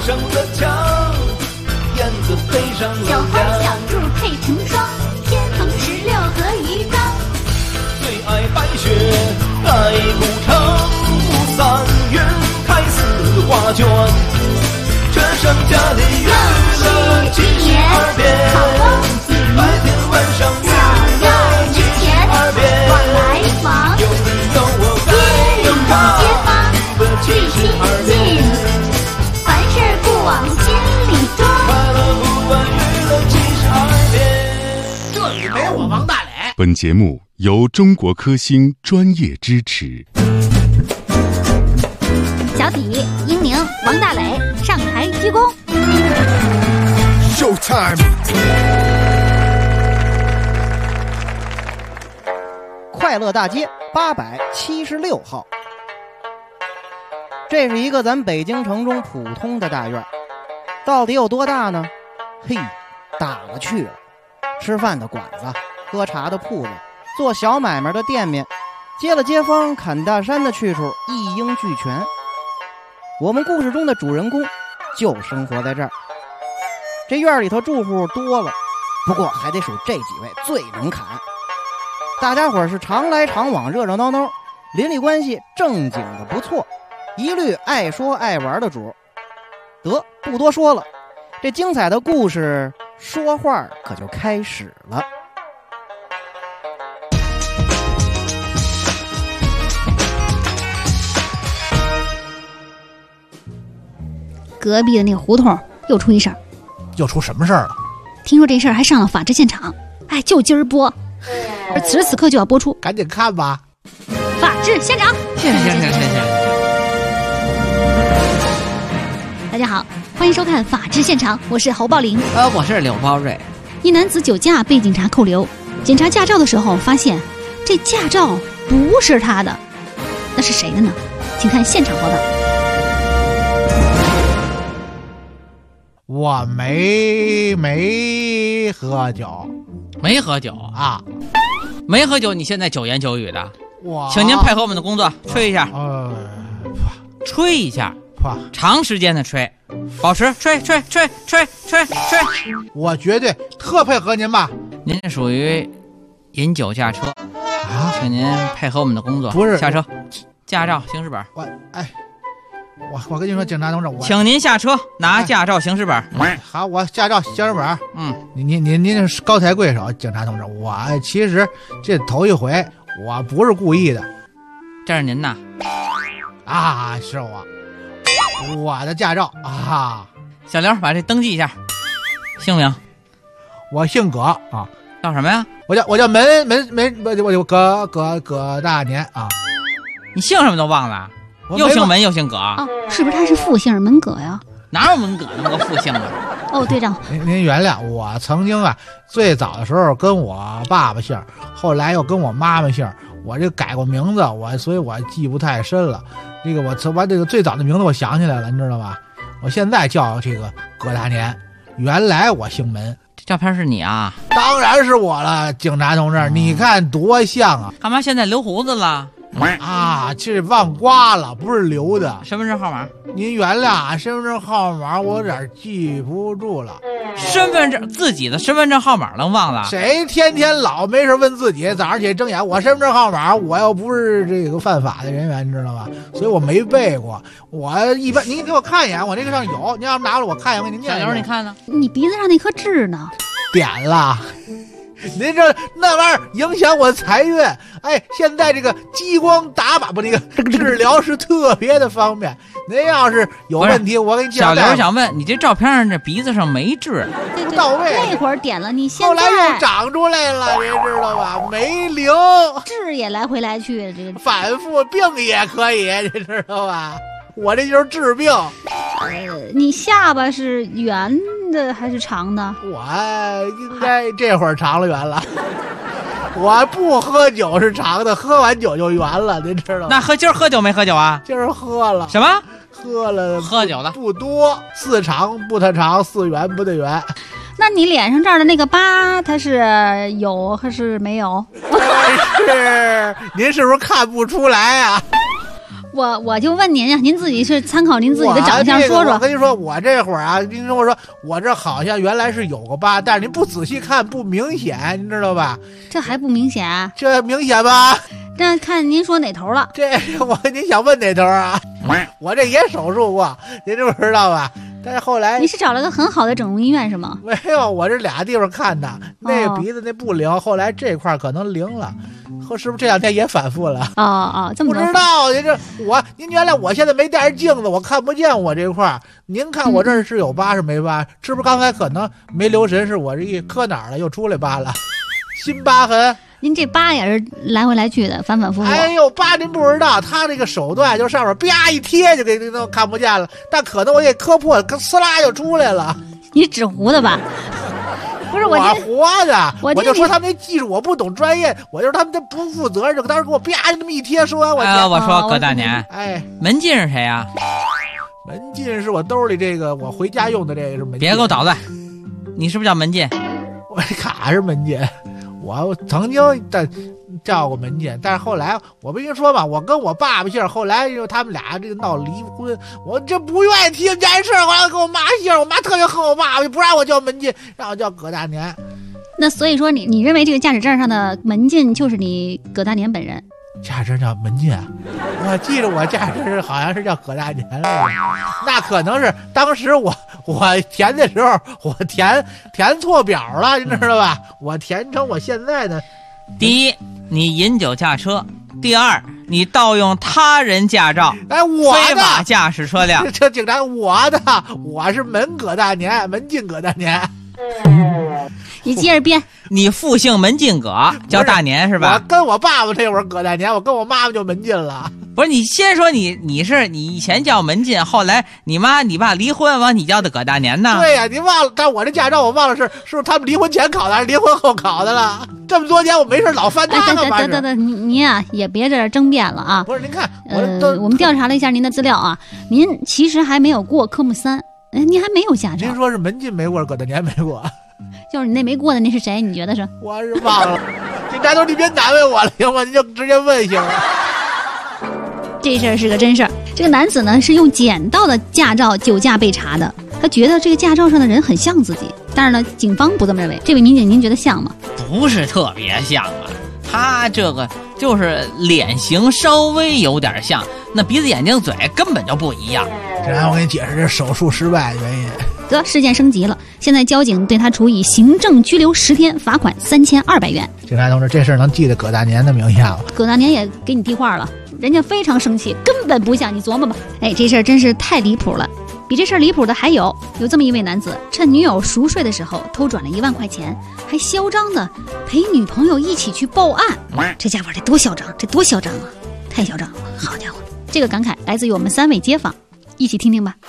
上的墙，燕子飞上楼小花梁。 小兔配成双，天蓬16和鱼缸。 最爱白雪盖古城，3月开4画卷。这上家里圆了72遍，白天晚上圆了72遍。 往来忙， 有你有我街里街坊，最亲 72 近。 遍。 凡事不往心里装。 快乐不完娱乐72遍。 这里没我王大磊。 本节目由中国科兴专业支持。 小底、英宁、王大磊上台鞠躬。 Showtime！ 快乐大街876号，这是一个咱北京城中普通的大院，到底有多大呢？嘿，大了去了。吃饭的馆子，喝茶的铺子，做小买卖的店面，接了街坊砍大山的去处一应俱全。我们故事中的主人公就生活在这儿。这院里头住户多了，不过还得数这几位最能砍。大家伙是常来常往，热热闹闹，邻里关系正经的不错，一律爱说爱玩的主。得，不多说了，这精彩的故事说话可就开始了。 隔壁的那个胡同又出一事儿， 又出什么事儿了？ 听说这事儿还上了法制现场，哎，就今儿播，而此时此刻就要播出。 赶紧看吧！ 法制现场， 谢谢。 大家好，欢迎收看法制现场，我是侯宝林。 我是柳包瑞。 一男子酒驾被警察扣留，检查驾照的时候发现，这驾照不是他的，那是谁的呢？请看现场报道。 我没喝酒， 没喝酒啊， 没喝酒，你现在酒言酒语的， 我请您配合我们的工作，吹一下，吹一下，长时间的吹，保持吹。 我绝对特配合您吧。 您这属于饮酒驾车啊， 请您配合我们的工作， 不是下车，驾照、行驶本。 我跟你说，警察同志， 请您下车拿驾照、行驶本。 好，我驾照、行驶本。您是高抬贵手，警察同志，我其实这头一回，我不是故意的。 这是您呐？ 啊，是我的驾照啊。 小刘，把这登记一下，姓名。 我姓葛啊。 叫什么呀？ 我叫我葛大年啊。 你姓什么都忘了？又姓门又姓葛哦，是不是他是复姓门葛呀？ 哪有门葛那么个复姓啊？ 哦，队长， 您原谅我，曾经最早的时候跟我爸爸姓，后来又跟我妈妈姓，我这改过名字，所以我记不太深了。这个我这个最早的名字我想起来了，你知道吧？我现在叫这个葛大年，原来我姓门。 这照片是你啊？ 当然是我了，警察同志，你看多像啊！ 干嘛现在留胡子了？ 啊，这忘刮了，不是留的。 身份证号码？ 您原谅啊，身份证号码我有点记不住了。 自己的身份证号码能忘了？ 谁天天老没事问自己，早上起来睁眼，我身份证号码，我又不是这个犯法的人员，你知道吧？所以我没背过。我一般，您给我看一眼，我这个上有，您要拿过来我看一眼，给您念一下。 小刘，你看呢？ 你鼻子上那颗痣呢？ 点了。您这那玩意儿影响我财运，哎，现在这个激光打靶这个治疗是特别的方便。您要是有问题，我给你介绍。 小刘想问你，这照片上这鼻子上没痣， 对到位。 那会儿点了，你现在后来又长出来了，您知道吧？没灵， 痣也来回来去，这个反复病也可以，你知道吧？我这就是治病。 你下巴是圆的还是长的？ 我应该这会儿长了圆了。我不喝酒是长的，喝完酒就圆了，您知道吗？ 那今儿喝酒没喝酒啊？ 今儿喝了。 什么？ 喝了， 喝酒了不多，4长不太长，4圆不太圆。 那你脸上这儿的那个疤，它是有还是没有？ 是，您是不是看不出来啊？ 我就问您呀，您自己是参考您自己的长相说说。 我跟你说，我这会儿啊，您跟我说，我这好像原来是有个疤，但是您不仔细看不明显，您知道吧？ 这还不明显啊？ 这明显吧？ 那看您说哪头了？ 您想问哪头啊？我这也手术过，您知不知道吧？但是后来你是找了个很好的整容医院是吗？ 没有，我这俩地方看的，那个鼻子那不灵，后来这块可能灵了，是不是这两天也反复了？ 这么不知道，您原来我现在没带着镜子，我看不见我这块。您看我这儿是有疤是没疤？是不是刚才可能没留神，是我这一磕哪儿了又出来疤了，新疤痕。 您这疤也是来回来去的，反反复复。 哎呦，疤您不知道，他这个手段就上面啪一贴就给都看不见了，但可能我给磕破，呲啦就出来了。 你纸糊的吧？不是我活的，我就说他们那技术我不懂专业，我就说他们这不负责任，就当时给我啪就那么一贴，说完我说葛大年，门禁是谁呀？ 门禁是我兜里这个我回家用的这个是门禁。 别给我捣乱，你是不是叫门禁？ 我这卡是门禁。我曾经叫过门禁，但是后来我不跟你说吧，我跟我爸爸姓，后来因为他们俩这个闹离婚，我这不愿意提这件事，我要跟我妈姓，我妈特别恨我爸，不让我叫门禁，让我叫葛大年。 那所以说你认为这个驾驶证上的门禁就是你葛大年本人？ 驾驶证叫门禁，我记得我驾驶证好像是叫葛大年来着，那可能是当时我填的时候我填错表了，你知道吧？我填成我现在的。 第一，你饮酒驾车；第二，你盗用他人驾照， 我的非法驾驶车辆。 这警察，我是门葛大年，门禁葛大年。 你接着编， 你复姓门禁葛，叫大年是吧？ 我跟我爸爸那会儿葛大年，我跟我妈妈就门禁了。 不是，你先说你以前叫门禁，后来你妈你爸离婚完，你叫的葛大年呢？ 对呀，你忘了？但我这驾照我忘了是不是他们离婚前考的，还是离婚后考的了？这么多年我没事老翻他干嘛？ 您呀也别在这争辩了啊！ 不是，您看， 我们调查了一下您的资料啊，您其实还没有过科目3，您还没有驾照。 您说是门禁没过，葛大年没过？ 就是你那没过的那是谁？你觉得是？ 我是忘了。警察头，你别难为我了，行吗？你就直接问行了。 这事儿是个真事儿。这个男子呢是用捡到的驾照酒驾被查的，他觉得这个驾照上的人很像自己，但是呢，警方不这么认为。这位民警，您觉得像吗？ 不是特别像啊，他这个就是脸型稍微有点像，那鼻子、眼睛、嘴根本就不一样。 这让我给你解释这手术失败的原因。 得，事件升级了，现在交警对他处以行政拘留10天，罚款3200元。 警察同志，这事儿能记得葛大年的名下了。 葛大年也给你递话了，人家非常生气，根本不像，你琢磨吧。这事儿真是太离谱了。比这事儿离谱的还有这么一位男子，趁女友熟睡的时候偷转了1万块钱，还嚣张的陪女朋友一起去报案。这家伙这多嚣张，啊！太嚣张了，好家伙！这个感慨来自于我们3位街坊，一起听听吧。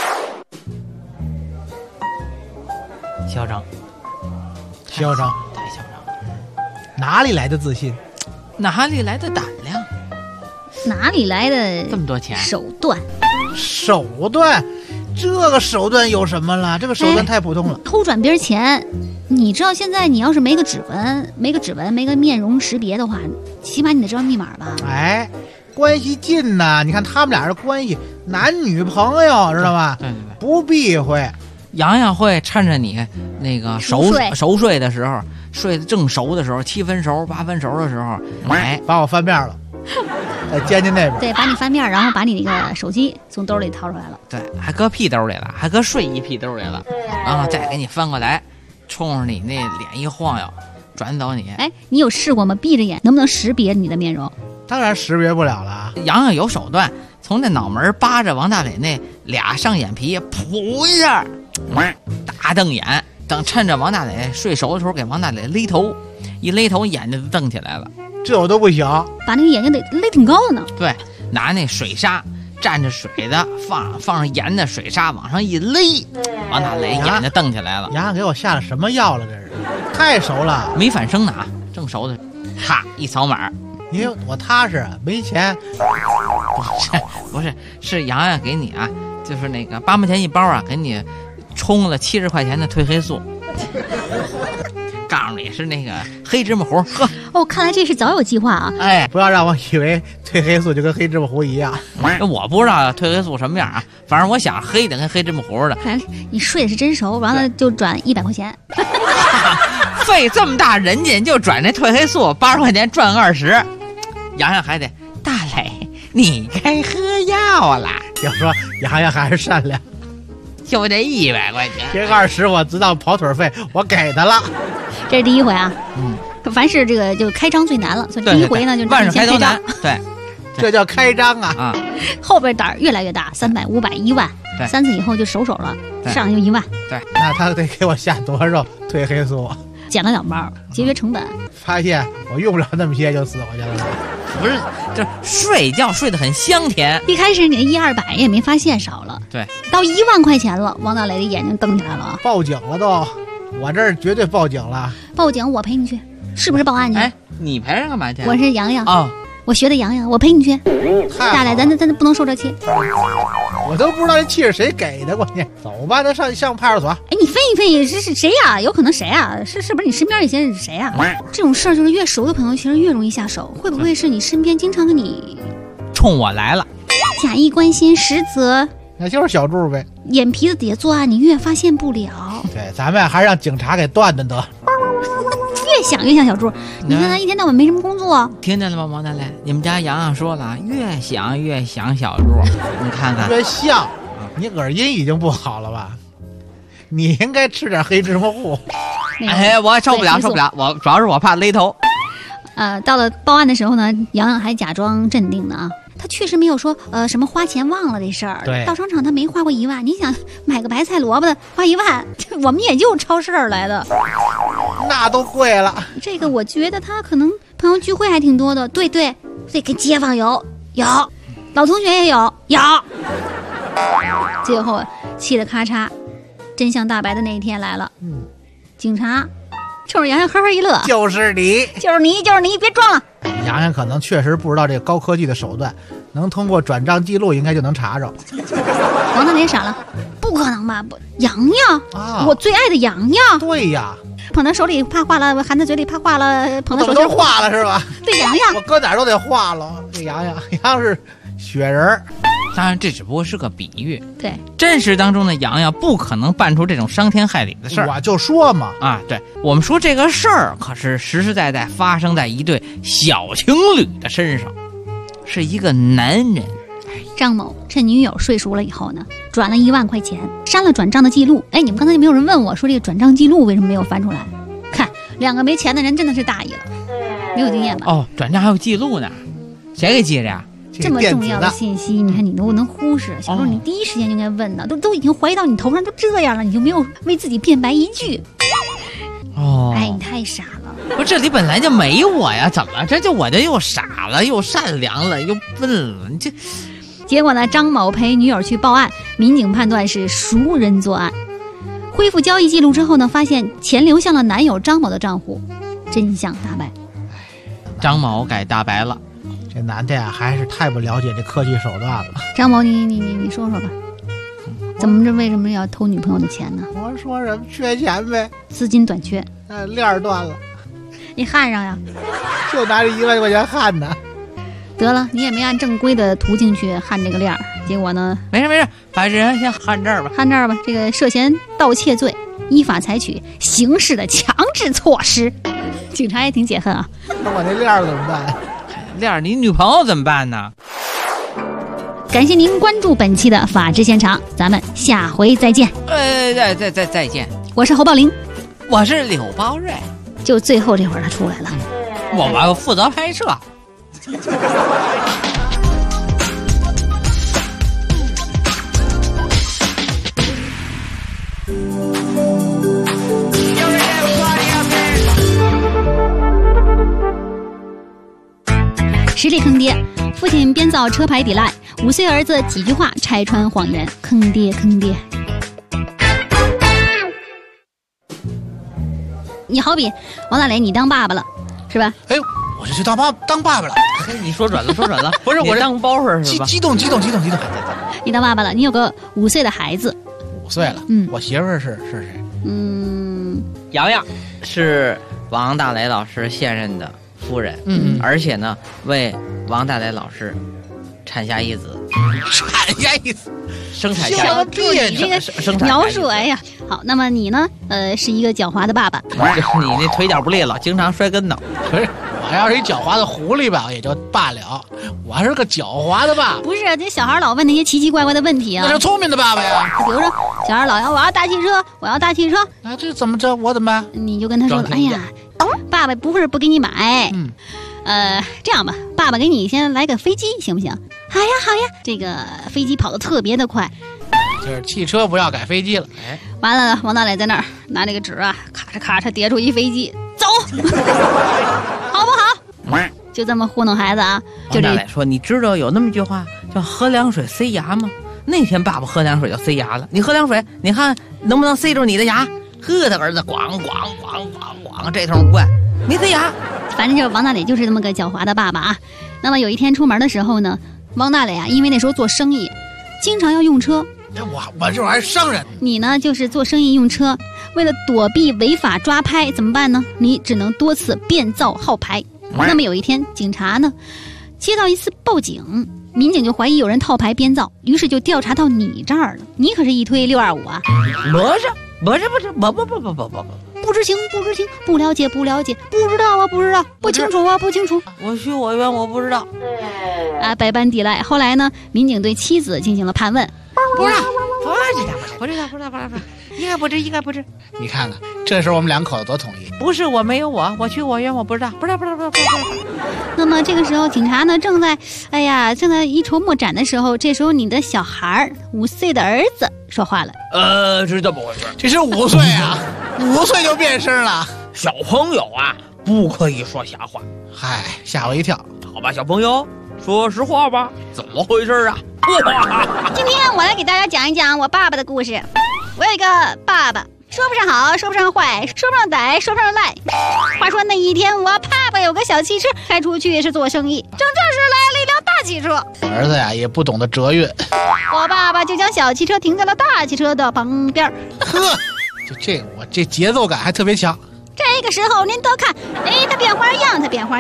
嚣张， 太嚣张了！哪里来的自信？ 哪里来的胆量？ 哪里来的这么多钱？ 手段？ 这个手段有什么了？这个手段太普通了。 偷转别人钱，你知道现在你要是没个指纹、没个面容识别的话，起码你得知道密码吧？ 关系近呐！你看他们俩的关系，男女朋友知道吧？ 对， 不避讳。 洋洋会趁着你那个熟睡的时候，睡得正熟的时候，7分熟、8分熟的时候， 把我翻面了，尖尖那边。 对，把你翻面，然后把你那个手机从兜里掏出来了。 对，还搁屁兜里了，还搁睡衣屁兜里了，然后再给你翻过来，冲着你那脸一晃悠，转走你。 你有试过吗？闭着眼能不能识别你的面容？ 当然识别不了了。 洋洋有手段，从那脑门扒着王大磊那俩上眼皮，噗一下，大瞪眼，等趁着王大磊睡熟的时候，给王大磊勒头，一勒头眼睛就瞪起来了。 这我都不行， 把那个眼睛得勒挺高的呢。 对，拿那水沙蘸着水的，放上盐的水沙往上一勒，王大磊眼睛瞪起来了。 洋洋给我下了什么药了？这是太熟了， 没反生呢啊，正熟的，咔一扫码。 因为我踏实，没钱。 不是，是洋洋给你啊，就是那个8毛钱一包啊，给你充了70块钱的褪黑素。 告诉你是那个黑芝麻糊，喝。 哦，看来这是早有计划啊。 哎， 不要让我以为褪黑素就跟黑芝麻糊一样。 我不知道褪黑素什么样啊，反正我想黑的跟黑芝麻糊的。 看来你睡的是真熟，完了就转100块钱。 费这么大人劲就转那褪黑素，80块钱赚20。洋洋还得大磊，你该喝药啦。 要说洋洋还是善良， 就这100块钱， 这20我知道跑腿费，我给他了。 这是第一回啊。凡是这个就开张最难了，所以第一回呢就万事开头难。对， 这叫开张啊！ 后边胆儿越来越大，300、500、1万，3次以后就手了，上就1万。 对， 那他得给我下多少褪黑素？ 捡了2包，节约成本。 发现我用不了那么些就死回去了。 不是，就是睡觉睡得很香甜。 一开始你100-200也没发现少了， 对， 到1万块钱了，王大雷的眼睛瞪起来了啊！ 报警了都，我这儿绝对报警了。 报警，我陪你去，是不是报案去？ 哎，你陪人干嘛去？ 我是洋洋哦， 我学的洋洋，我陪你去。大磊，咱不能受这气。 我都不知道这气是谁给的，关键走吧，咱上派出所。 哎，你分析分析，是谁呀？有可能谁呀？是不是你身边有些人是谁呀？这种事儿就是越熟的朋友，其实越容易下手。会不会是你身边经常跟你冲我来了， 假意关心，实则那就是小柱呗。 眼皮子底下作案，你越发现不了。 对，咱们还是让警察给断断得。 越想越像小柱，你看他一天到晚没什么工作。 听见了吗，王大雷？你们家洋洋说了，越想越像小柱。你看看， 越像，你耳音已经不好了吧？你应该吃点黑芝麻糊。 哎，我受不了，受不了！我主要是我怕勒头。 到了报案的时候呢，洋洋还假装镇定呢啊。他确实没有说什么花钱忘了这事儿。 对， 到商场他没花过1万。你想买个白菜萝卜的花1万，我们也就超市来的， 那都贵了。 这个我觉得他可能朋友聚会还挺多的。对，跟街坊有，老同学也有。最后气得咔嚓，真相大白的那一天来了。警察冲着洋洋呵呵一乐， 就是你， 别装了。 洋洋可能确实不知道这个高科技的手段，能通过转账记录应该就能查着。 王大雷傻了，不可能吧？不，洋洋啊，我最爱的洋洋。 对呀， 捧在手里怕化了，含在嘴里怕化了，捧在手都化了是吧？ 对，洋洋， 我搁哪儿都得化了。这洋洋是雪人。 当然，这只不过是个比喻。 对， 真实当中的洋洋不可能办出这种伤天害理的事儿。 我就说嘛， 对，我们说这个事儿可是实实在在发生在一对小情侣的身上，是一个男人。 张某趁女友睡熟了以后呢，转了1万块钱，删了转账的记录。哎，你们刚才没有人问我说这个转账记录为什么没有翻出来？看，2个没钱的人真的是大意了，没有经验吧？ 转账还有记录呢，谁给记着呀？ 这么重要的信息，你看你都能忽视。小周，你第一时间就应该问呢，都已经怀疑到你头上，都这样了，你就没有为自己辩白一句？哎，你太傻了！ 不是，这里本来就没我呀，怎么这就我就又傻了，又善良了，又笨了？你这…… 结果呢，张某陪女友去报案，民警判断是熟人作案。恢复交易记录之后呢，发现钱流向了男友张某的账户，真相大白。 张某改大白了。 这男的呀，还是太不了解这科技手段了。 张某，你说说吧，为什么要偷女朋友的钱呢？ 我说什么缺钱呗， 资金短缺， 链儿断了， 你焊上呀， 就拿这1万块钱焊的。 得了，你也没按正规的途径去焊这个链儿，结果呢？ 没事，把这人先焊这儿吧。 焊这儿吧，这个涉嫌盗窃罪，依法采取刑事的强制措施。警察也挺解恨啊。 那我那链儿怎么办？ 链儿，你女朋友怎么办呢？ 感谢您关注本期的法制现场，咱们下回再见。 再见。 我是侯宝林， 我是柳包瑞。 就最后这会儿他出来了， 我负责拍摄。 实力坑爹，父亲编造车牌抵赖，5岁儿子几句话拆穿谎言，坑爹。你好比王大雷，你当爸爸了，是吧？ 哎，我这去当爸爸了。 你说准了， 不是我当包袱是吧？ 激动。 你当爸爸了，你有个5岁的孩子。 5岁了，我媳妇儿是谁？ 洋洋是王大雷老师现任的夫人，而且呢为王大雷老师产下一子， 产下一子， 生产下小一子， 助理这个描述，哎呀，好，那么你呢？是一个狡猾的爸爸。 你那腿脚不利落，经常摔跟头。 可是我要是一狡猾的狐狸吧，也就罢了，我是个狡猾的爸爸。 不是，这小孩老问那些奇奇怪怪的问题啊。 那是聪明的爸爸呀。 比如说，小孩老要我要大汽车，我要大汽车， 啊，这怎么着？我怎么办？ 你就跟他说了，哎呀，爸爸不是不给你买，这样吧，爸爸给你先来个飞机，行不行？好呀，好呀，这个飞机跑得特别的快。 就是汽车不要改飞机了。哎， 完了，王大磊在那儿拿那个纸啊，咔嚓咔嚓叠出一飞机，走，好不好？就这么糊弄孩子啊。 王大磊说：“你知道有那么一句话叫喝凉水塞牙吗？那天爸爸喝凉水就塞牙了。你喝凉水，你看能不能塞住你的牙？呵，他儿子咣咣咣咣咣，这头灌，没塞牙。 反正就是王大磊就是这么个狡猾的爸爸啊。那么有一天出门的时候呢，王大磊啊，因为那时候做生意，经常要用车。 我这玩意儿商人， 你呢就是做生意用车，为了躲避违法抓拍怎么办呢？你只能多次变造号牌。那么有一天，警察呢接到一次报警，民警就怀疑有人套牌编造，于是就调查到你这儿了。你可是一推625啊！ 不是， 不知情，不了解，不知道啊，不清楚啊，不清楚。 我许我愿，我不知道。 啊，百般抵赖。后来呢，民警对妻子进行了盘问。 不知道，应该不知。 你看看，这时候我们两口子多统一。 不是我没有我许我愿，我不知道。 那么这个时候，警察呢正在一筹莫展的时候，这时候你的小孩5岁的儿子说话了。 是这么回事。 这是5岁啊，5岁就变声了。 小朋友啊，不可以说瞎话。 嗨，吓我一跳。 好吧，小朋友，说实话吧，怎么回事啊？ 今天我来给大家讲一讲我爸爸的故事。我有一个爸爸，说不上好，说不上坏，说不上歹，说不上赖。话说那一天，我爸爸有个小汽车，开出去是做生意，正这时来了一辆大汽车。 我儿子呀也不懂得折运， 我爸爸就将小汽车停在了大汽车的旁边。 呵，我这节奏感还特别强。 这个时候您多看，它变花样，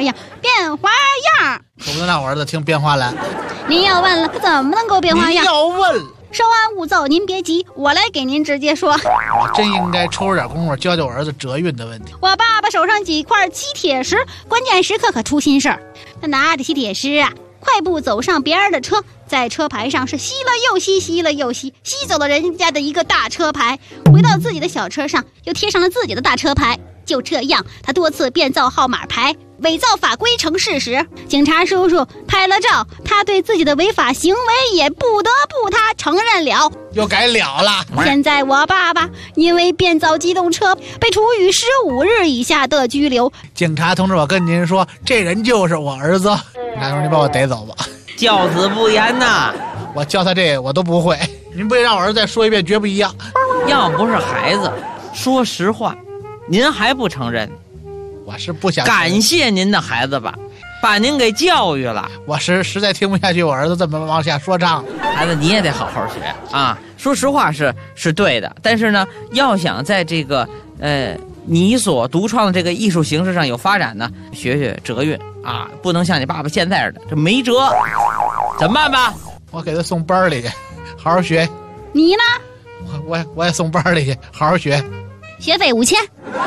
可不能让我儿子听变化篮。 您要问了，怎么能够变花样？ 您要问， 稍安勿躁，您别急，我来给您直接说。 我真应该抽点功夫教教我儿子折运的问题。 我爸爸手上几块吸铁石，关键时刻可出心事儿。他拿着吸铁石啊，快步走上别人的车，在车牌上是吸了又吸，吸走了人家的一个大车牌，回到自己的小车上，又贴上了自己的大车牌。就这样，他多次变造号码牌，伪造法规成事实。警察叔叔拍了照，他对自己的违法行为也不得不他承认了， 又改了。 现在我爸爸因为变造机动车被处以15日以下的拘留。 警察同志，我跟您说，这人就是我儿子。那时候您把我逮走吧。 教子不严呐， 我教他这个我都不会。您不让我儿子再说一遍，绝不一样。 要不是孩子，说实话，您还不承认？ 我是不想感谢您的孩子吧，把您给教育了。 我实在听不下去我儿子这么往下说唱。 孩子你也得好好学啊。说实话是对的，但是呢，要想在这个你所独创的这个艺术形式上有发展呢，学学折运啊，不能像你爸爸现在似的这没辙。怎么办吧？ 我给他送班里去，好好学。 你呢？ 我也送班里去，好好学。 学费5000。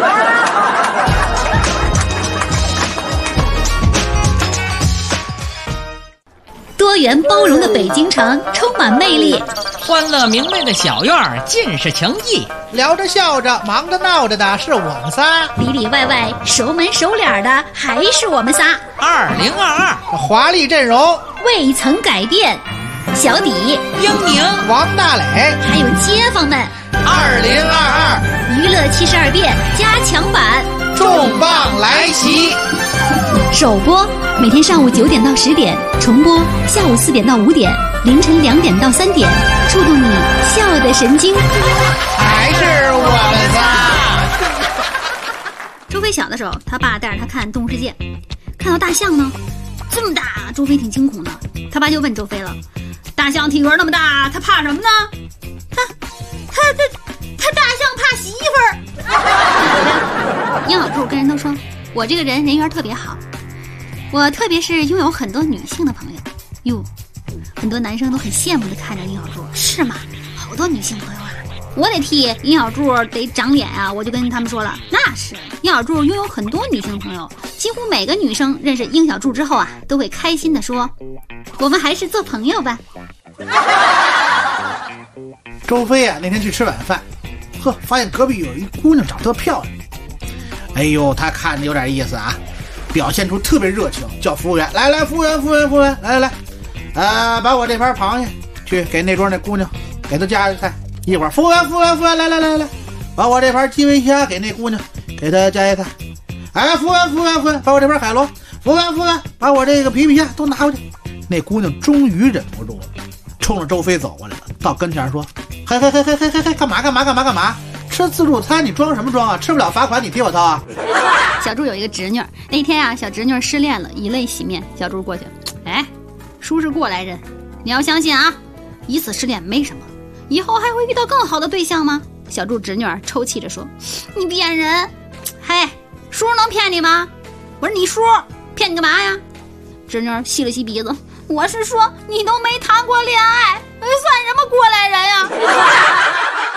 多元包容的北京城充满魅力， 欢乐明媚的小院儿尽是情谊， 聊着笑着忙着闹着的是我们仨， 里里外外熟门熟脸的还是我们仨。 2022 华丽阵容未曾改变，小底、 英宁、 王大磊， 还有街坊们。 2022 娱乐72变加强版重磅来袭， 首播每天上午9点到10点，重播下午4点到5点，凌晨2点到3点，触动你笑的神经。 还是我们仨。 周飞小的时候，他爸带着他看《动物世界》，看到大象呢这么大，周飞挺惊恐的。他爸就问周飞了：“大象体格那么大，他怕什么呢？”他大象怕媳妇儿。 殷小柱跟人都说，我这个人缘特别好，我特别是拥有很多女性的朋友。哟，很多男生都很羡慕的看着殷小柱，是吗？好多女性朋友啊！我得替殷小柱得长脸啊！我就跟他们说了，那是殷小柱拥有很多女性朋友，几乎每个女生认识殷小柱之后啊，都会开心的说，我们还是做朋友吧。 周飞啊，那天去吃晚饭，发现隔壁有一姑娘长得特漂亮。哎呦，他看着有点意思啊，表现出特别热情，叫服务员来，服务员，来，把我这盘螃蟹去给那桌那姑娘，给她加菜。一会儿，服务员，来，把我这盘基围虾给那姑娘，给她加菜。哎，服务员，把我这盘海螺。服务员，把我这个皮虾都拿回去。那姑娘终于忍不住了，冲着周飞走过来了，到跟前说：“嘿，干嘛？吃自助餐你装什么装啊？吃不了罚款你替我掏啊！” 小柱有一个侄女，那天啊，小侄女失恋了，以泪洗面。小柱过去，哎，叔是过来人，你要相信啊，一次失恋没什么，以后还会遇到更好的对象吗？小柱侄女抽泣着说：“你骗人！嘿，叔能骗你吗？我是你叔，骗你干嘛呀？”侄女吸了吸鼻子，我是说你都没谈过恋爱，算什么过来人呀？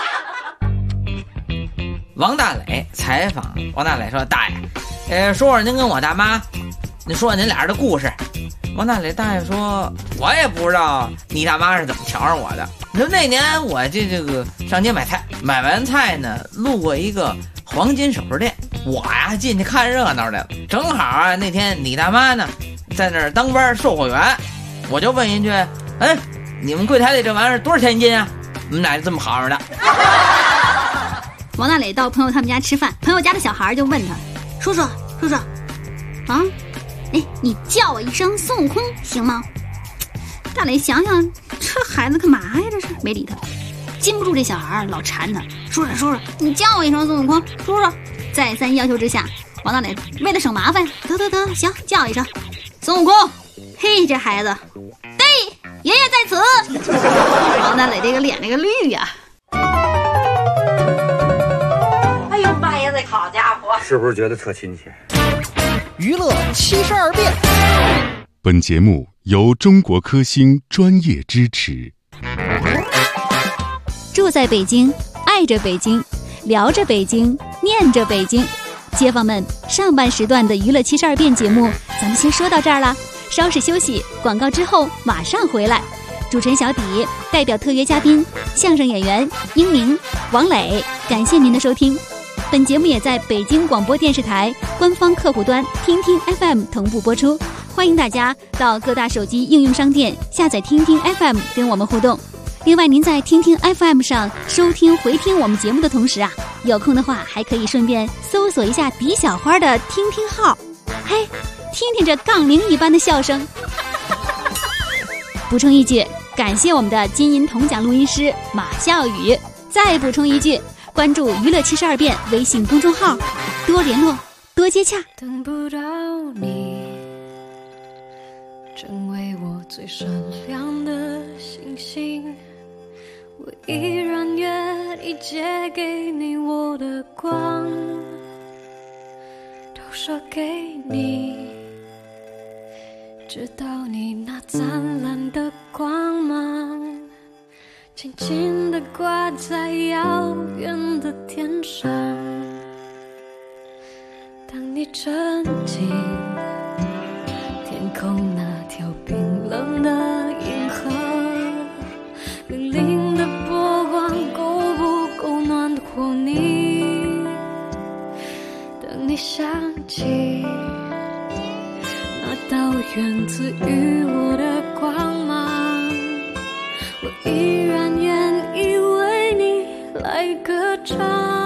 王大磊采访王大磊说：“大爷，说说您跟我大妈，你说您俩人的故事。”王大磊大爷说：“我也不知道你大妈是怎么瞧上我的。你说那年我这个上街买菜，买完菜呢，路过一个黄金首饰店，我呀进去看热闹来了。正好啊，那天你大妈呢在那儿当班售货员，我就问一句：你们柜台里这玩意儿多少钱一斤啊？你们俩就这么好上的。” 王大磊到朋友他们家吃饭，朋友家的小孩就问他：“叔叔，啊，你叫我一声孙悟空行吗？”大磊想想，这孩子干嘛呀？这是没理他，禁不住这小孩老缠他：“叔叔，你叫我一声孙悟空，叔叔。”再三要求之下，王大磊为了省麻烦，得，行，叫一声孙悟空。嘿，这孩子，爷爷在此。王大磊这个脸那个绿呀！ 好家伙， 是不是觉得特亲切？ 娱乐72变。 本节目由中国科兴专业支持。 住在北京，爱着北京，聊着北京，念着北京。街坊们，上半时段的娱乐72变节目咱们先说到这儿了，稍事休息，广告之后马上回来。主持人小底代表特约嘉宾相声演员英明、王磊，感谢您的收听。本节目也在北京广播电视台官方客户端听听 FM 同步播出，欢迎大家到各大手机应用商店下载听听 FM 跟我们互动。另外，您在听听 FM 上收听回听我们节目的同时啊，有空的话还可以顺便搜索一下狄小花的听听号，嘿，听听这杠铃一般的笑声。补充一句，感谢我们的金银铜奖录音师马笑宇。再补充一句，关注娱乐72变微信公众号，多联络，多接洽。 等不到你，成为我最闪亮的星星，我依然愿意借给你我的光，投射给你，直到你那灿烂的光芒轻轻地挂在遥远的天上。当你沉浸天空那条冰冷的银河，粼粼的波光够不够暖和你？当你想起那道源自于我的光芒，我依然愿意为你来歌唱。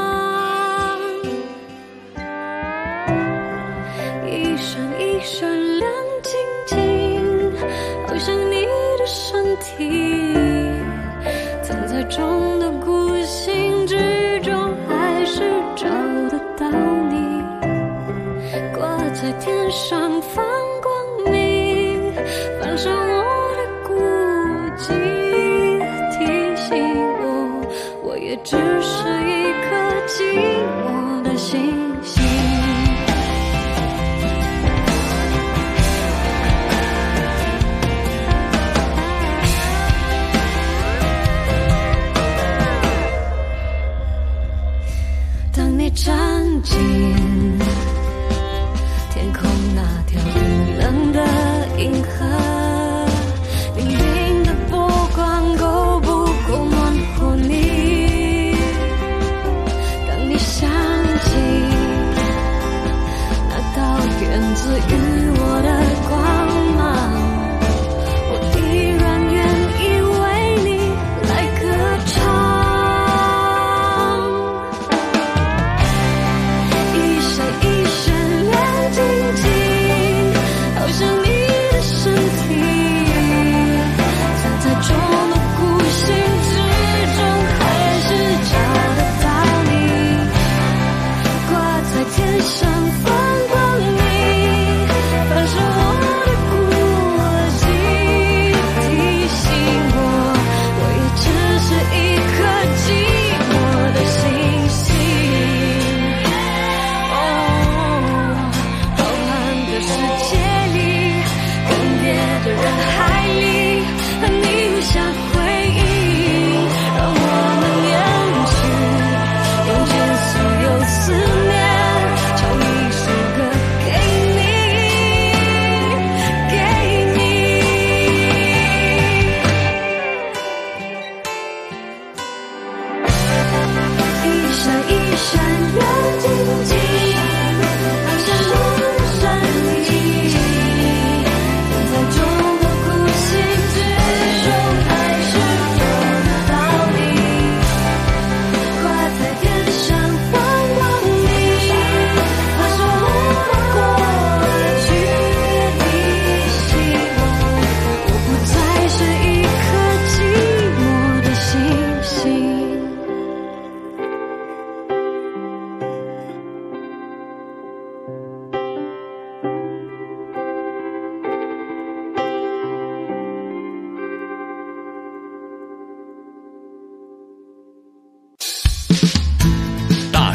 一闪一闪亮晶晶，好像你的身体藏在中的孤星之中，还是找得到你，挂在天上放光明，反射我的孤寂，提醒我，我也只是一颗寂寞的星星。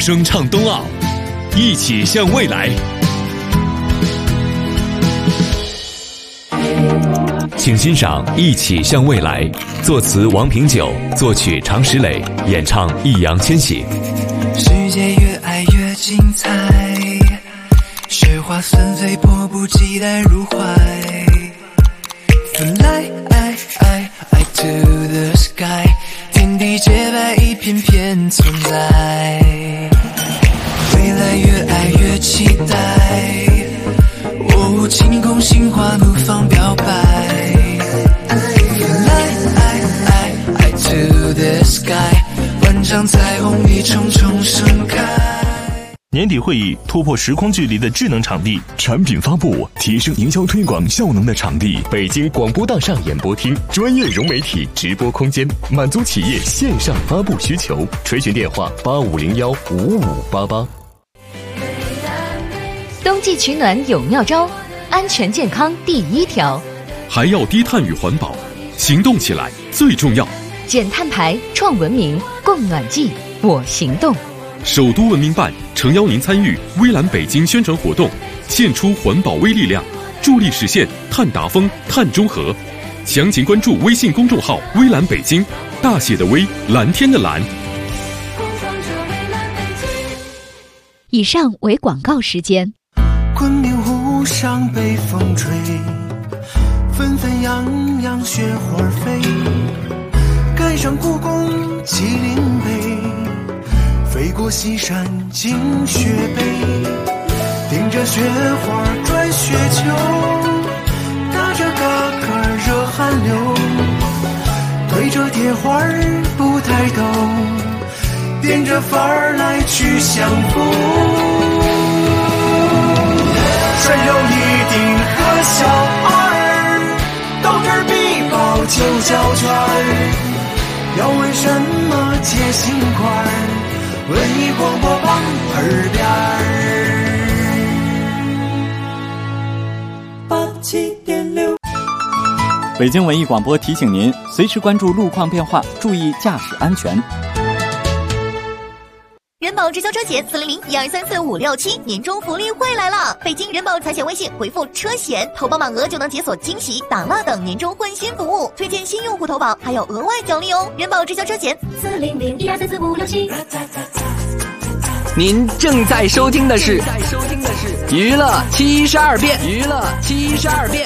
声唱冬奥，一起向未来。请欣赏《一起向未来》，作词王平久，作曲常石磊，演唱易烊千玺。 世界越爱越精彩，雪花纷飞，迫不及待入怀。Fly to the sky， 天地洁白，一片片存在。未来越爱越期待，哦，晴空心花怒放表白。Fly to the sky， 万丈彩虹一重重盛开。 年底会议突破时空距离的智能场地， 产品发布提升营销推广效能的场地， 北京广播大厦演播厅，专业融媒体直播空间，满足企业线上发布需求。垂询电话85015588。 冬季取暖有妙招，安全健康第一条， 还要低碳与环保，行动起来最重要。 减碳排，创文明，供暖季，我行动。 首都文明办诚邀您参与微蓝北京宣传活动，献出环保微力量，助力实现碳达峰、碳中和。详情关注微信公众号微蓝北京，大写的微，蓝天的蓝。 以上为广告时间。 昆明湖上北风吹，纷纷扬扬雪花飞，盖上故宫麒麟碑，飞过西山进雪北，顶着雪花转雪球，打着嘎嘎热汗流，对着铁花不抬头，点着范儿来去相逢。穿有一顶和小二，到这儿必报就交圈儿，要问什么接心块儿，文艺广播榜耳边儿。87.6。 北京文艺广播提醒您，随时关注路况变化，注意驾驶安全。 人保直销车险400-1234-567年终福利会来了！北京人保财险微信回复车险，投保满额就能解锁惊喜、打蜡等年终换新服务，推荐新用户投保还有额外奖励哦！人保直销车险400-1234-567。 您正在收听的是娱乐72变，娱乐72变。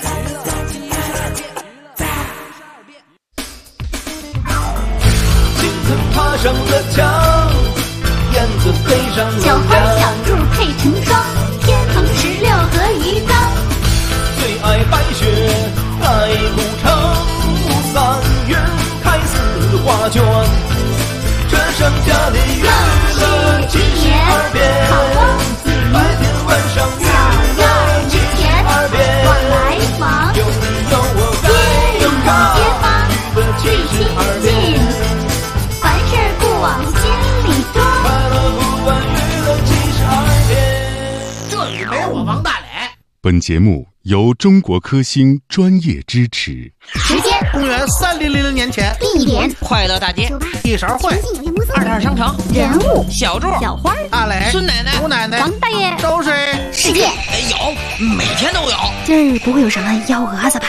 金子爬上了墙，燕子飞上了小花小兔配成双，天蓬16和一张。 最爱白雪盖古城，3月开四花卷，这剩下的娱乐72变，白天晚上娱乐72变， 来访有你有我在看街坊最亲近，凡事不往心里装。 快乐不完娱乐72变， 这里没我王大磊。 本节目由中国科兴专业支持。 时间： 公元3000年前。 地点： 快乐大街。 一勺会。 二摊商城。 人物： 小柱、 小花、 大磊、 孙奶奶、 吴奶奶、 王大爷。 都是世界。 有，每天都有。 今儿不会有什么幺蛾子吧？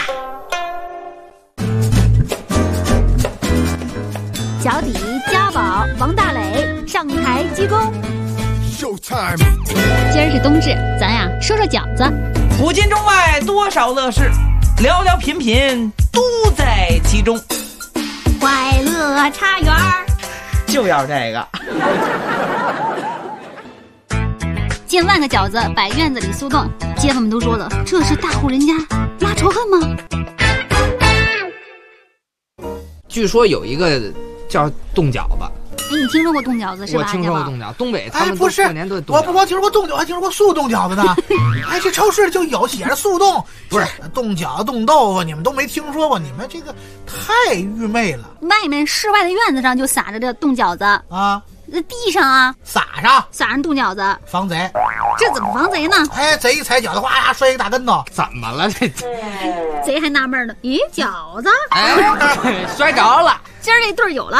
脚底家宝王大磊上台鞠躬。 Showtime。 今儿是冬至，咱呀说说饺子。 古今中外多少乐事，寥寥品品都在其中。 快乐茶园就要这个。 近万个饺子摆院子里速冻，街坊们都说了，这是大户人家拉仇恨吗？ 据说有一个叫冻饺子。 哎，你听说过冻饺子是吧？ 我听说过冻饺子，东北他们不是过年都冻饺子。 我不光听说过冻饺，还听说过速冻饺子呢。哎，这超市就有写着速冻， 不是冻饺子、冻豆腐，你们都没听说过？你们这个太愚昧了。 外面室外的院子上就撒着这冻饺子啊， 地上啊撒上冻饺子， 防贼。 这怎么防贼呢？ 哎，贼一踩饺子，哗摔一个大跟头。 怎么了这？ 贼还纳闷呢，咦，饺子？ 哎，摔着了。 今儿这对儿有了，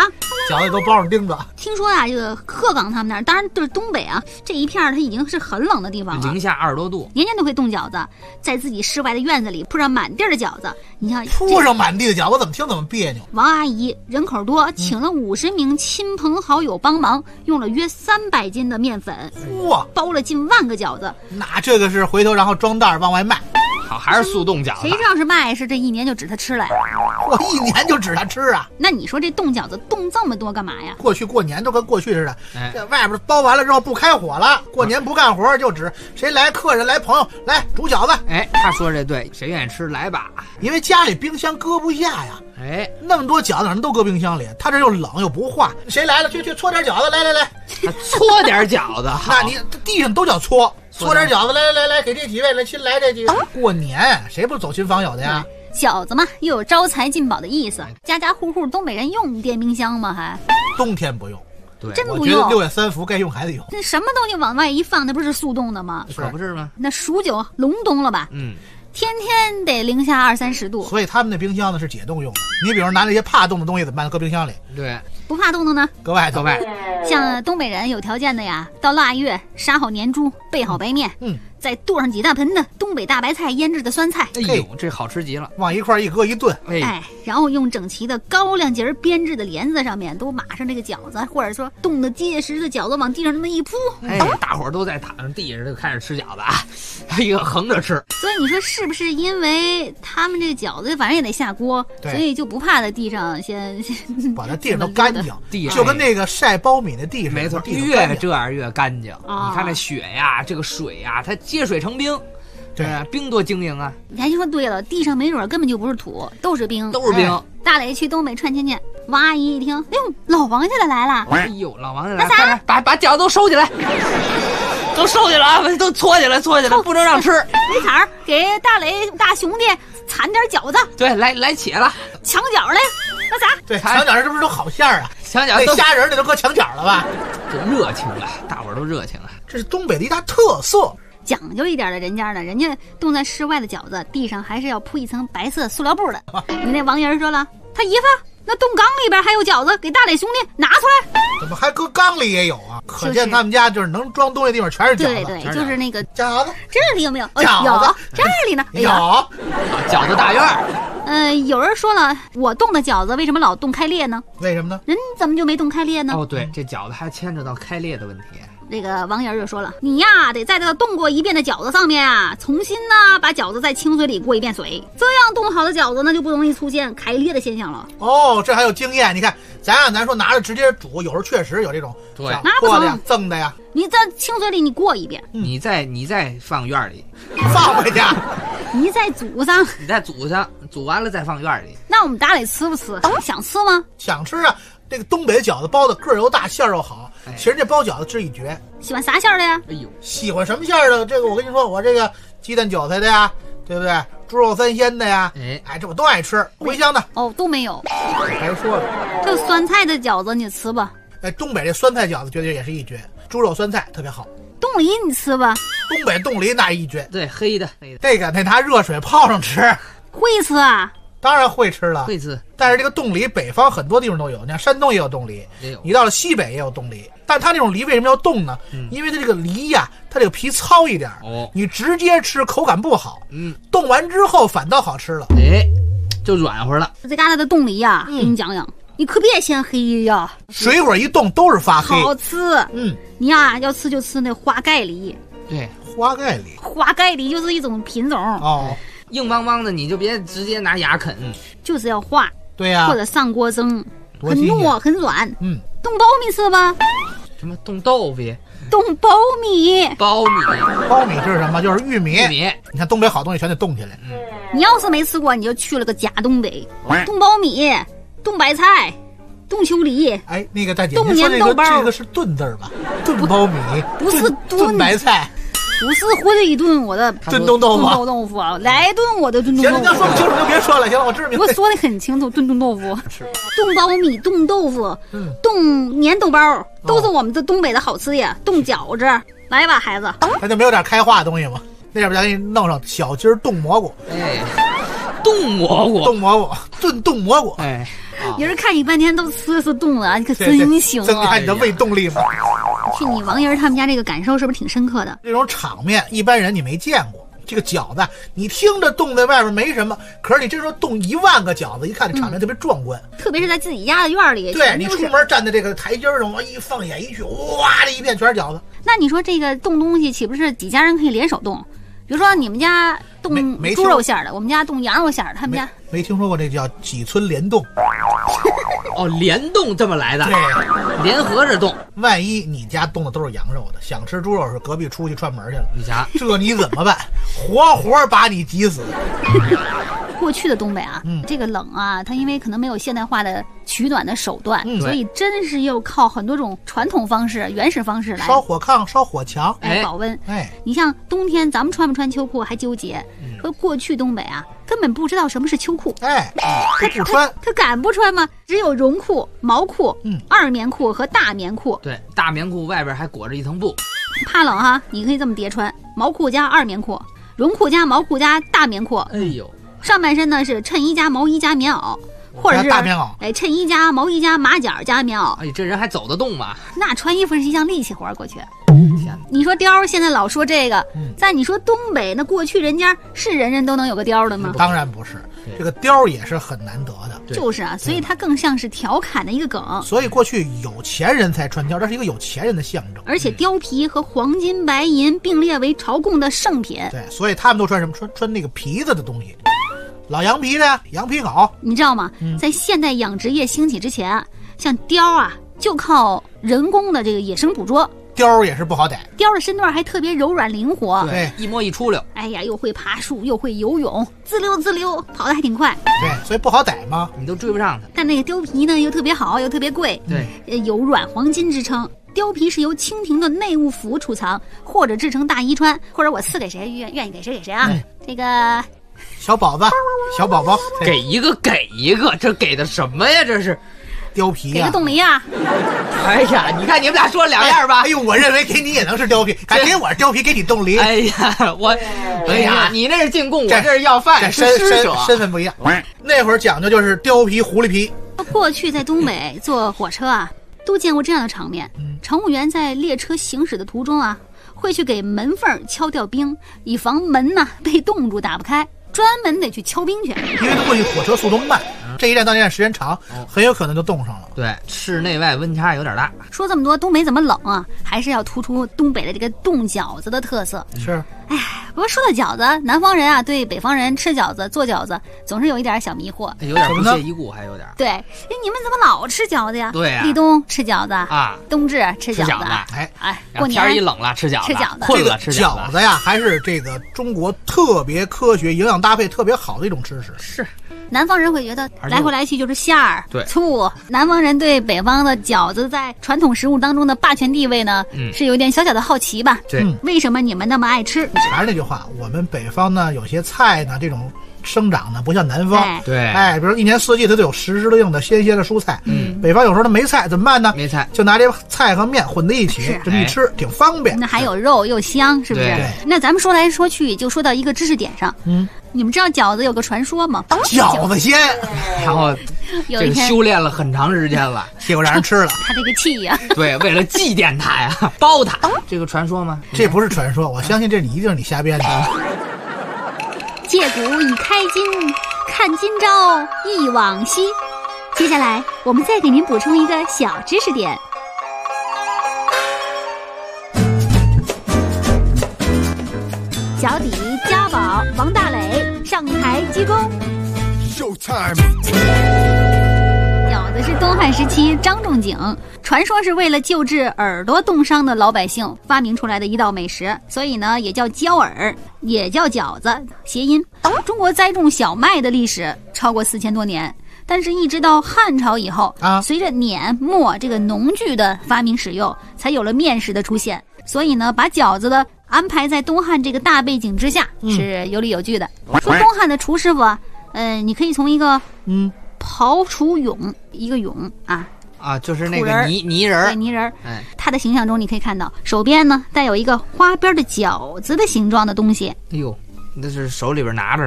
饺子都包上钉子。 听说啊，这个鹤岗他们那儿，当然就是东北啊，这一片它已经是很冷的地方了， 零下20多度， 年年都会冻饺子，在自己室外的院子里铺上满地的饺子。你看， 铺上满地的饺子，我怎么听怎么别扭。 王阿姨人口多，请了50名亲朋好友帮忙，用了约300斤的面粉， 哇， 包了近万个饺子。 那这个是回头然后装袋往外卖。 好，还是速冻饺子。 谁知道是卖是这一年就指他吃来？ 我一年就指他吃啊！ 那你说这冻饺子冻这么多干嘛呀？ 过去过年都跟过去似的，这外边包完了之后不开火了，过年不干活，就指谁来客人来朋友来煮饺子。 哎，他说这对，谁愿意吃来吧。 因为家里冰箱搁不下呀。 哎， 那么多饺子人都搁冰箱里，他这又冷又不化，谁来了去搓点饺子，来， 搓点饺子。 那你地上都叫搓点饺子，来，给这几位来亲来这几个。过年谁不走亲访友的呀？ 饺子嘛，又有招财进宝的意思，家家户户东北人用电冰箱吗？还冬天不用。 对， 真不用。 我觉得6月3伏该用还得用。 那什么东西往外一放，那不是速冻的吗？ 可不是吗？ 那数9隆冬了吧？天天得零下20-30度， 所以他们那冰箱呢是解冻用的。你比如拿那些怕冻的东西怎么办？搁冰箱里。 对， 不怕冻的呢？ 搁外头。 像东北人有条件的呀，到腊月杀好年猪，备好白面，再剁上几大盆的东北大白菜腌制的酸菜。 哎呦，这好吃极了！ 往一块一搁一炖。 哎，然后用整齐的高粱节编制的帘子上面都码上这个饺子，或者说冻得结实的饺子往地上这么一铺， 哎，大伙儿都在躺上地上就开始吃饺子啊，一个横着吃。 所以你说是不是因为他们这个饺子反正也得下锅，所以就不怕在地上先把它地上都干净，就跟那个晒苞米的地上。 没错，越这样越干净。你看那雪呀，这个水呀，它结水成冰。对，冰多晶莹啊！ 你还说对了，地上没准根本就不是土，都是冰， 都是冰。 大磊去东北串亲戚，王阿姨一听，哎呦，老王家的来了！ 哎呦，老王家来了！把饺子都收起来，都收起来啊！都搓起来，不能让吃。 没彩儿，给大磊大兄弟铲点饺子。 对，来且了， 墙角来，那啥？ 对，墙角是不是都好馅儿啊？ 墙角那虾仁那都搁墙角了吧？ 就热情了，大伙儿都热情了。 这是东北的一大特色。 讲究一点的人家呢，人家冻在室外的饺子地上还是要铺一层白色塑料布的。你那王爷说了，他姨夫那冻缸里边还有饺子，给大磊兄弟拿出来。 怎么还搁缸里也有啊？可见他们家就是能装东西的地方全是饺子。 对，就是那个饺子， 这里有没有？ 饺子这里呢？ 有饺子大院。 有人说了，我冻的饺子为什么老冻开裂呢？ 为什么呢？ 人怎么就没冻开裂呢？ 哦，对，这饺子还牵扯到开裂的问题。 这个王爷就说了，你呀得在这个冻过一遍的饺子上面啊，重新呢把饺子在清水里过一遍水，这样冻好的饺子呢就不容易出现开裂的现象了。 哦，这还有经验。你看，咱说拿着直接煮，有时候确实有这种对过的呀、增的呀。 你在清水里你过一遍， 你再放院里， 放回去， 你再煮上， 煮完了再放院里。 那我们大磊吃不吃？想吃吗？ 想吃啊。这个东北的饺子包的个儿又大，馅儿又好。其实这包饺子是一绝。 喜欢啥馅儿的呀？ 哎呦， 喜欢什么馅儿的？这个我跟你说，我这个鸡蛋韭菜的呀，对不对？猪肉三鲜的呀，哎，这我都爱吃。茴香的哦都没有。 还说了， 这酸菜的饺子你吃吧。 哎，东北这酸菜饺子绝对也是一绝，猪肉酸菜特别好。 冻梨你吃吧。 东北冻梨那一绝。 对，黑的。 这个得拿热水泡上吃。 会吃啊？ 当然会吃了， 会吃。 但是这个冻梨，北方很多地方都有，你看山东也有冻梨，你到了西北也有冻梨。但它这种梨为什么要冻呢？因为它这个梨呀，它这个皮糙一点，你直接吃口感不好。冻完之后反倒好吃了， 就软和了。 这旮瘩的冻梨呀，给你讲讲，你可别嫌黑呀。 水果一冻都是发黑， 好吃。你呀要吃就吃那花盖梨。 对， 花盖梨， 花盖梨就是一种品种哦。 硬邦邦的你就别直接拿牙啃， 就是要化， 对呀， 或者上锅蒸，很糯很软。冻苞米吃吧？ 什么冻豆腐？ 冻苞米？ 苞米是什么？就是玉米。你看东北好东西全得冻起来。 你要是没吃过，你就去了个假东北。冻苞米、冻白菜、冻秋梨。 哎，那个大姐， 冻粘豆包， 这个是炖字吧？炖苞米， 不是炖白菜。 不是回了一顿我的炖冻豆腐，来顿我的炖冻豆腐。 行，你要说不清楚就别说了，行了，我知道。 我说的很清楚，炖冻豆腐、冻苞米、冻豆腐、冻粘豆包，都是我们这东北的好吃呀。冻饺子，来吧，孩子。 那就没有点开化的东西吗？那边咱给你弄上小鸡冻蘑菇。 冻蘑菇， 炖冻蘑菇。 哎， 有人看你半天都呲冻了，你可真行啊！ 增加你的胃动力嘛。 去你王爷他们家这个感受是不是挺深刻的？ 这种场面一般人你没见过。这个饺子，你听着冻在外面没什么，可是你这时候冻1万个饺子，一看这场面特别壮观。 特别是在自己家的院里。 对，你出门站在这个台阶上，我一放眼一去，哇，这一片全是饺子。 那你说这个冻东西岂不是几家人可以联手冻？比如说你们家冻猪肉馅的，我们家冻羊肉馅的，他们家没听说过这叫几村联冻。 哦，联冻这么来的， 对， 联合着冻。 万一你家冻的都是羊肉的，想吃猪肉是隔壁出去串门去了， 你瞧， 这你怎么办？活把你急死。 过去的东北啊，这个冷啊，它因为可能没有现代化的取暖的手段，所以真是要靠很多种传统方式、原始方式来烧火炕、烧火墙来保温。你像冬天咱们穿不穿秋裤还纠结，和过去东北啊根本不知道什么是秋裤， 他不穿， 他敢不穿吗？只有绒裤、毛裤、二棉裤和大棉裤。 对，大棉裤外边还裹着一层布， 怕冷哈，你可以这么叠穿：毛裤加二棉裤，绒裤加毛裤加大棉裤。 哎呦。 上半身呢是衬衣加毛衣加棉袄，或者是大棉袄， 衬衣加毛衣加马甲加棉袄。 哎，这人还走得动吗？ 那穿衣服是一项力气活过去。你说貂现在老说这个，在你说东北那过去人家是人人都能有个貂的吗？ 当然不是，这个貂也是很难得的。 就是啊，所以它更像是调侃的一个梗。 所以过去有钱人才穿貂，这是一个有钱人的象征。 而且貂皮和黄金白银并列为朝贡的圣品。 对，所以他们都穿什么？穿那个皮子的东西。老羊皮的呀，羊皮袄， 你知道吗？在现代养殖业兴起之前，像貂啊，就靠人工的这个野生捕捉。 貂也是不好逮， 貂的身段还特别柔软灵活， 对，一摸一出溜。 哎呀，又会爬树，又会游泳，滋溜滋溜，跑得还挺快。 对，所以不好逮嘛， 你都追不上它。 但那个貂皮呢，又特别好，又特别贵， 对， 有软黄金之称。貂皮是由清廷的内务府储藏，或者制成大衣穿，或者我赐给谁，愿意给谁给谁啊。这个。 小宝子，小宝宝， 给一个，这给的什么呀？这是貂皮呀， 给个冻梨啊！ 哎呀，你看你们俩说两样吧。 哎呦，我认为给你也能是貂皮，敢给我是貂皮，给你冻梨。 哎呀，你那是进贡，我这是要饭， 身份不一样。那会儿讲究就是貂皮、狐狸皮。 过去在东北坐火车啊，都见过这样的场面：乘务员在列车行驶的途中啊，会去给门缝敲掉冰，以防门呢被冻住打不开。专门得去敲冰去， 因为过去火车速度慢，这一站到那站时间长，很有可能就冻上了。 对，室内外温差有点大。 说这么多，东北怎么冷啊？还是要突出东北的这个冻饺子的特色。 是， 哎，不过说到饺子，南方人啊对北方人吃饺子、做饺子总是有一点小迷惑， 有点不屑一顾，还有点。 对，你们怎么老吃饺子呀？ 对呀， 立冬吃饺子啊， 冬至吃饺子。 哎，过年一冷了吃饺子，困了吃饺子呀，还是这个中国特别科学、营养搭配特别好的一种吃食。 是。 南方人会觉得来回来去就是馅儿、醋。南方人对北方的饺子在传统食物当中的霸权地位呢，是有点小小的好奇吧？ 对， 为什么你们那么爱吃？ 还是那句话，我们北方呢，有些菜呢，这种生长呢不像南方。 对， 比如一年四季它都有实质性的鲜鲜的蔬菜。北方有时候它没菜怎么办呢？ 没菜就拿这菜和面混在一起，这么一吃挺方便。 那还有肉又香，是不是？那咱们说来说去就说到一个知识点上。你们知道饺子有个传说吗？ 饺子先， 然后这个修炼了很长时间了， 结果让人吃了。 他这个气呀， 对，为了祭奠他呀，包他。这个传说吗？ 这不是传说，我相信这一定是你瞎编的。 借古已开今，看今朝忆往昔。接下来我们再给您补充一个小知识点。脚底家宝王大磊上台鞠躬。饺子是东汉时期张仲景传说是为了救治耳朵冻伤的老百姓发明出来的一道美食，所以呢也叫焦耳，也叫饺子，谐音。中国栽种小麦的历史超过4000多年，但是一直到汉朝以后随着碾磨这个农具的发明使用，才有了面食的出现。所以呢把饺子的安排在东汉这个大背景之下是有理有据的。说东汉的厨师傅啊，你可以从一个刨除俑，一个俑啊， 就是那个泥人， 对，泥人。他的形象中你可以看到手边呢带有一个花边的饺子的形状的东西。 哎呦，那是手里边拿着呢。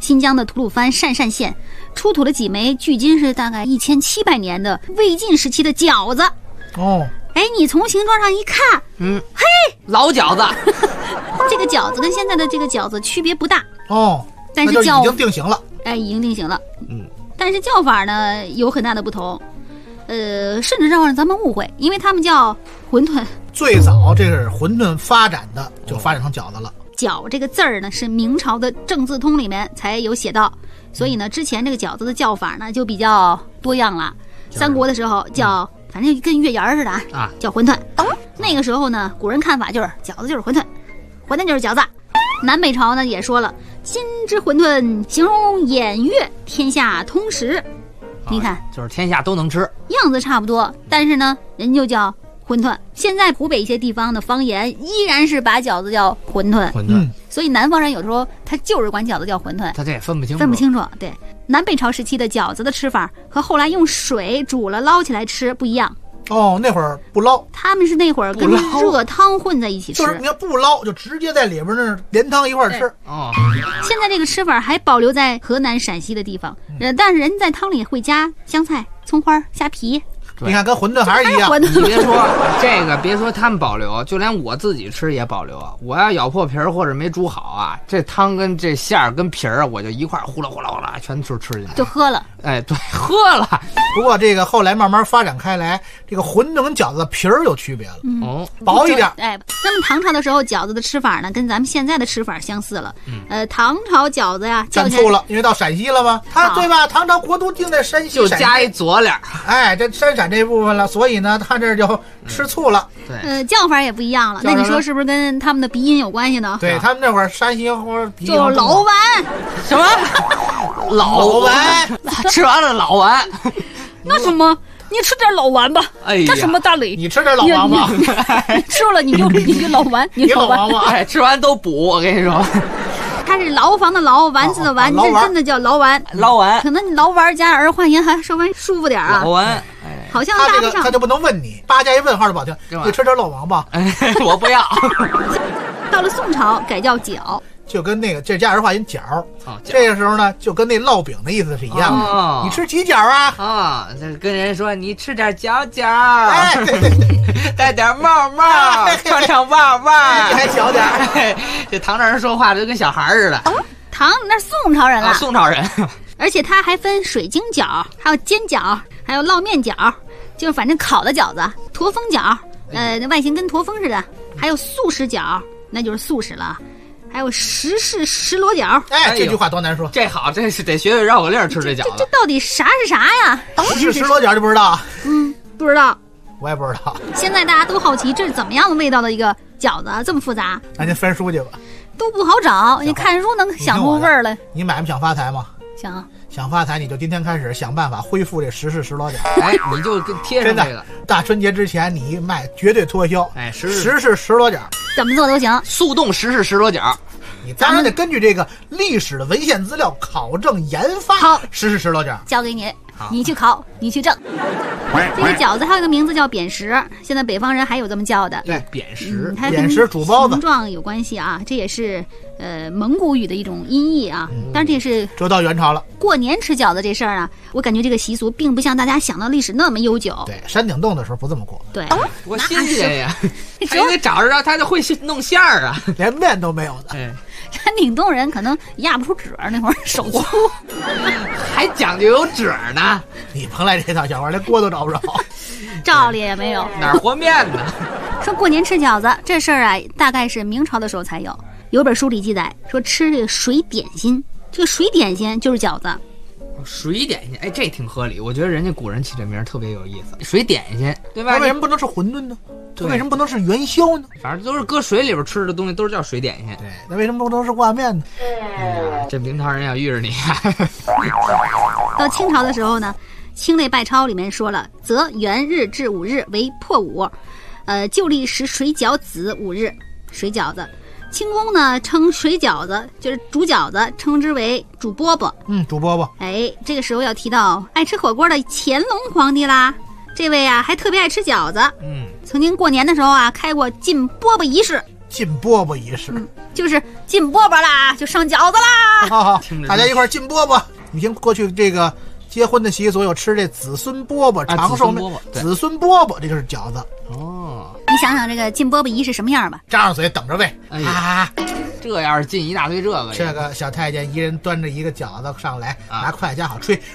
新疆的吐鲁番鄯善县出土了几枚距今是大概1700年的魏晋时期的饺子。 哦， 哎，你从形状上一看，嘿， 老饺子。 这个饺子跟现在的这个饺子区别不大哦， 但是已经定型了。 哎，已经定型了。但是叫法呢有很大的不同，甚至让咱们误会，因为他们叫馄饨。 最早这是馄饨发展的，就发展成饺子了。 饺这个字儿呢是明朝的正字通里面才有写到，所以呢之前这个饺子的叫法呢就比较多样了。三国的时候叫，反正跟月牙似的啊，叫馄饨。那个时候呢古人看法就是饺子就是馄饨，馄饨就是饺子。南北朝呢也说了，今之馄饨形容偃月，天下通食。你看， 就是天下都能吃， 样子差不多，但是呢人就叫馄饨。现在湖北一些地方的方言依然是把饺子叫馄饨，所以南方人有时候他就是管饺子叫馄饨， 他这也分不清楚。 对，南北朝时期的饺子的吃法和后来用水煮了捞起来吃不一样。 哦，那会儿不捞， 他们是那会儿跟热汤混在一起吃， 就是你要不捞就直接在里边那连汤一块吃。 哦， 现在这个吃法还保留在河南、陕西的地方，但是人在汤里会加香菜、葱花、虾皮。 你看跟馄饨还是一样。 你别说这个，别说他们保留，就连我自己吃也保留。我要咬破皮儿或者没煮好啊，这汤跟这馅儿跟皮儿，我就一块呼啦呼啦呼啦全吃进去， 就喝了。 哎，对，喝了。 不过这个后来慢慢发展开来，这个馄饨跟饺子的皮儿有区别了，薄一点。 哎，那么唐朝的时候饺子的吃法呢，跟咱们现在的吃法相似了。唐朝饺子呀， 蘸醋了，因为到陕西了嘛，它对吧？唐朝国都定在山西， 就加一佐料。 哎，这山陕这部分了，所以呢，他这就吃醋了。 对， 叫法也不一样了。那你说是不是跟他们的鼻音有关系呢？ 对他们那会儿山西或者鼻音就老丸， 什么老丸，吃完了老丸， 那什么？你吃点老丸吧，那什么大磊， 你吃点老王吧， 你吃了你就老丸，你老王吧， 哎，吃完都补，我跟你说。 它是牢房的牢，丸子的丸，这真的叫牢丸。 牢丸， 可能你牢丸加儿化音还稍微舒服点啊。 牢丸， 好像他这个他就不能问你，八加一问号就不好听。你吃点老王吧， 我不要。 到了宋朝改叫饺。 就跟那个这加儿化音饺，这个时候呢就跟那烙饼的意思是一样的。你吃几饺啊？ 这跟人说你吃点饺饺，哎，带点帽帽，穿上袜袜， 你还小点。 这唐朝人说话就跟小孩似的。 那宋朝人了， 宋朝人。 而且他还分水晶饺，还有煎饺，还有烙面饺，就是反正烤的饺子，驼峰饺，外形跟驼峰似的，还有素食饺，那就是素食了。还有石室石螺饺， 哎，这句话多难说。 这好，这是得学学绕口令吃这饺子。 这到底啥是啥呀？ 石室石螺饺就不知道。 不知道。 我也不知道。 现在大家都好奇，这是怎么样的味道的一个饺子，这么复杂？ 那您翻书去吧。 都不好找，你看书能想出味儿来。 你买不想发财吗？ 想发财，你就今天开始想办法恢复这石室石螺饺。 哎，你就贴上这个。 大春节之前你一卖绝对脱销。 哎， 石室石螺饺怎么做都行。 速冻石室石螺饺。 你当然得根据这个历史的文献资料考证研发。 好， 石室石螺饺交给你，你去考，你去证。这个饺子还有个名字叫扁食，现在北方人还有这么叫的。 对， 扁食， 它扁食煮包子形状有关系啊，这也是蒙古语的一种音译啊。但是这是这到元朝了。 过年吃饺子这事儿啊，我感觉这个习俗并不像大家想的历史那么悠久。 对，山顶洞的时候不这么过。 对， 多新鲜呀！他得找着他就会弄馅儿啊， 连面都没有的。 山顶洞人可能压不出褶，那会儿手粗， 还讲究有褶呢。 你甭来这套小话，连锅都找不着， 照例也没有。 哪儿和面呢？ 说过年吃饺子这事儿啊，大概是明朝的时候才有。有本书里记载说吃这个水点心，这个水点心就是饺子。 水点心，哎，这挺合理。我觉得人家古人起这名特别有意思。水点心，对吧？ 那为什么不能是馄饨呢？为什么不能是元宵呢？ 反正都是搁水里边吃的东西，都是叫水点心。 对，那为什么不能是挂面呢？ 这明朝人要遇着你。 到清朝的时候呢，《清内拜钞》里面说了，则元日至午日为破五，旧历时水饺子5日，水饺子。清宫呢称水饺子就是煮饺子，称之为煮饽饽。 煮饽饽。 哎，这个时候要提到爱吃火锅的乾隆皇帝啦。这位啊还特别爱吃饺子。曾经过年的时候啊开过进饽饽仪式。 进饽饽仪式， 就是进饽饽啦，就上饺子啦。 好，大家一块进饽饽。你听过去这个结婚的习俗有吃这子孙饽饽，长寿子孙饽饽，这就是饺子。 哦，你想想这个进饽饽仪是什么样吧？ 张上嘴等着喂。 这要是进一大堆这个小太监一人端着一个饺子上来，拿筷子夹好吹，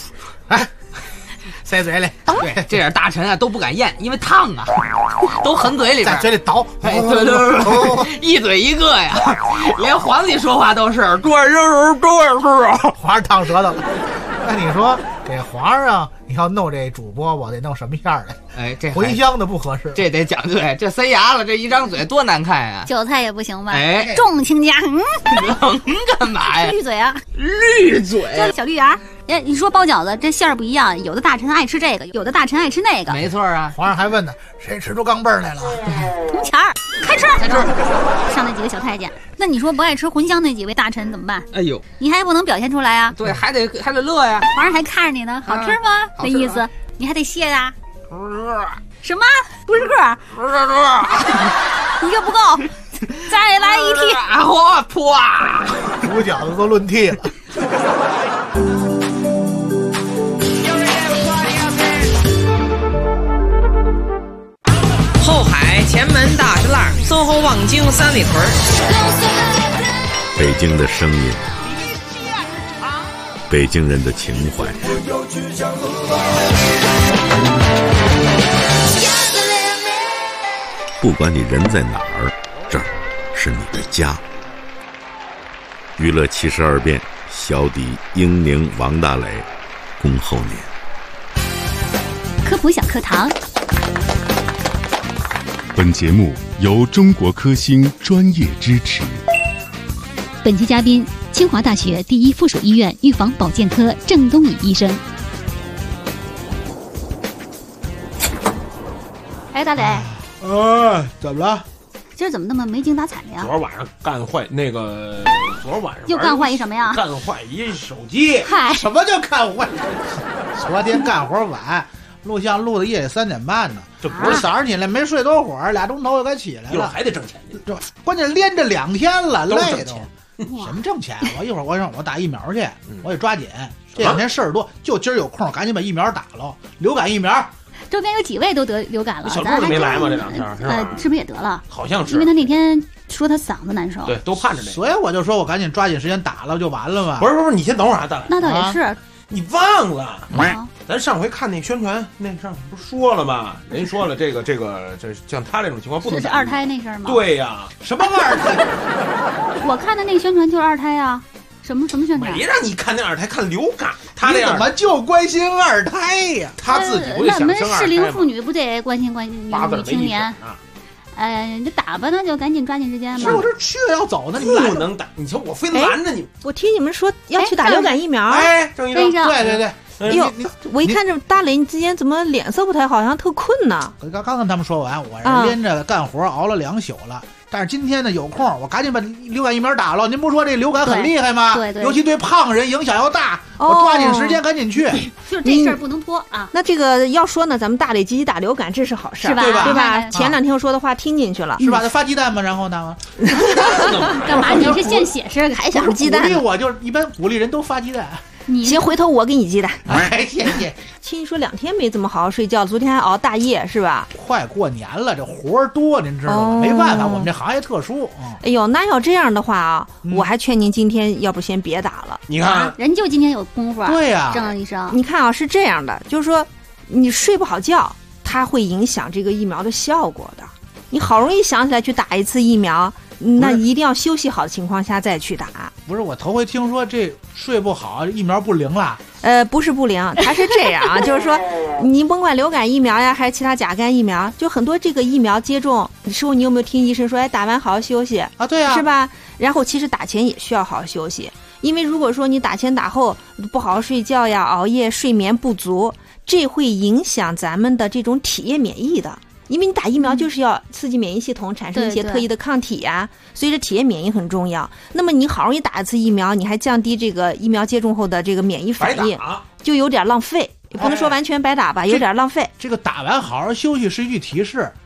塞嘴里。 对，这点大臣啊都不敢咽，因为烫啊，都含嘴里边， 在嘴里倒。 对，一嘴一个呀，连皇帝说话都是多少皇上烫舌头了。那你说给皇上你要弄这煮饽饽得弄什么样的？ 哎，这茴香的不合适， 这得讲究。这塞牙了，这一张嘴多难看呀！ 韭菜也不行吧？ 哎， 重亲家， 能干嘛呀？ 绿嘴啊， 绿嘴， 这小绿芽。哎，你说包饺子这馅儿不一样，有的大臣爱吃这个，有的大臣爱吃那个。 没错啊， 皇上还问呢，谁吃出钢镚来了？ 铜钱儿，开吃。上那几个小太监，那你说不爱吃茴香那几位大臣怎么办？ 哎呦， 你还不能表现出来啊？ 对，还得乐呀。 皇上还看着你呢，好吃吗？那意思，你还得谢呀。什么？不是个？你这不够，再来一屉。 嚯，噗！ 煮饺子都论屉了。 后海前门大石栏，身后望京三里屯。 北京的声音，北京人的情怀。不管你人在哪儿，这儿是你的家。娱乐72变，小弟英宁王大磊，恭候您。 科普小课堂。 本节目由中国科兴专业支持。 本期嘉宾：清华大学第一附属医院预防保健科郑东乙医生。哎，大磊。 怎么了？ 今儿怎么那么没精打采的呀？ 昨儿晚上干坏那个，昨儿晚上又干坏一什么呀？ 干坏一手机。 嗨， 什么叫干坏？昨天干活晚，录像录到夜里3点半呢。这不是早上起来没睡多会儿，2钟头就该起来了。 一会儿还得挣钱去， 关键连着2天了，累都。 什么挣钱？我一会儿我打疫苗去，我得抓紧。这2天事儿多，就今儿有空，赶紧把疫苗打了。流感疫苗。 周边有几位都得流感了， 小兔子没来吗？这2天是不是也得了？ 好像是， 因为他那天说他嗓子难受。 对，都盼着这。 所以我就说我赶紧抓紧时间打了就完了嘛。 不是，你先等会儿啊，大磊。 那倒也是， 你忘了？咱上回看那宣传，那上不是说了吗？人说了，这像他这种情况不能。 是2胎那事儿吗？ 对呀，什么2胎？ 我看的那个宣传就是2胎啊。什么宣传？ 没让你看那2胎，看流感。他怎么就关心2胎呀？ 他自己不得想生2胎吗？ 那适龄妇女不得关心女青年？这打吧，那就赶紧抓紧时间嘛。 是我这去要走呢，你不能打。你瞧我非拦着你。 我听你们说要去打流感疫苗。 哎，郑医生， 对。 哎呦，我一看这大磊，你之前怎么脸色不太好，像特困呢？ 刚跟他们说完，我是连着干活熬了2宿了。但是今天呢有空，我赶紧把流感疫苗打了。您不说这流感很厉害吗？ 对， 尤其对胖人影响要大。我抓紧时间赶紧去。 就是这事儿不能拖啊。 那这个要说呢，咱们大磊积极打流感，这是好事， 是吧？ 对吧？前2天我说的话听进去了， 是吧？发鸡蛋吗？然后呢？ 干嘛？你是献血是还想鸡蛋？ 鼓励我就是一般鼓励人都发鸡蛋。 行，回头我给你鸡蛋。 哎，谢谢。 听说2天没怎么好好睡觉，昨天还熬大夜是吧？ 快过年了，这活儿多，您知道吗？没办法，我们这行业特殊。 哎呦，那要这样的话啊，我还劝您今天要不先别打了。 你看， 人就今天有功夫。 对呀， 郑医生， 你看啊，是这样的，就是说你睡不好觉，它会影响这个疫苗的效果的。你好容易想起来去打一次疫苗，那一定要休息好的情况下再去打。 不是，我头回听说这睡不好疫苗不灵了。 不是不灵，它是这样啊，就是说，你甭管流感疫苗呀，还是其他甲肝疫苗，就很多这个疫苗接种，师傅，你有没有听医生说，打完好好休息啊？对啊， 是吧？然后其实打前也需要好好休息，因为如果说你打前打后不好好睡觉呀，熬夜睡眠不足，这会影响咱们的这种体液免疫的。因为你打疫苗就是要刺激免疫系统产生一些特异的抗体呀，所以这体液免疫很重要。那么你好容易打一次疫苗，你还降低这个疫苗接种后的这个免疫反应，就有点浪费。也不能说完全白打吧，有点浪费。 这个打完好好休息是一句提示，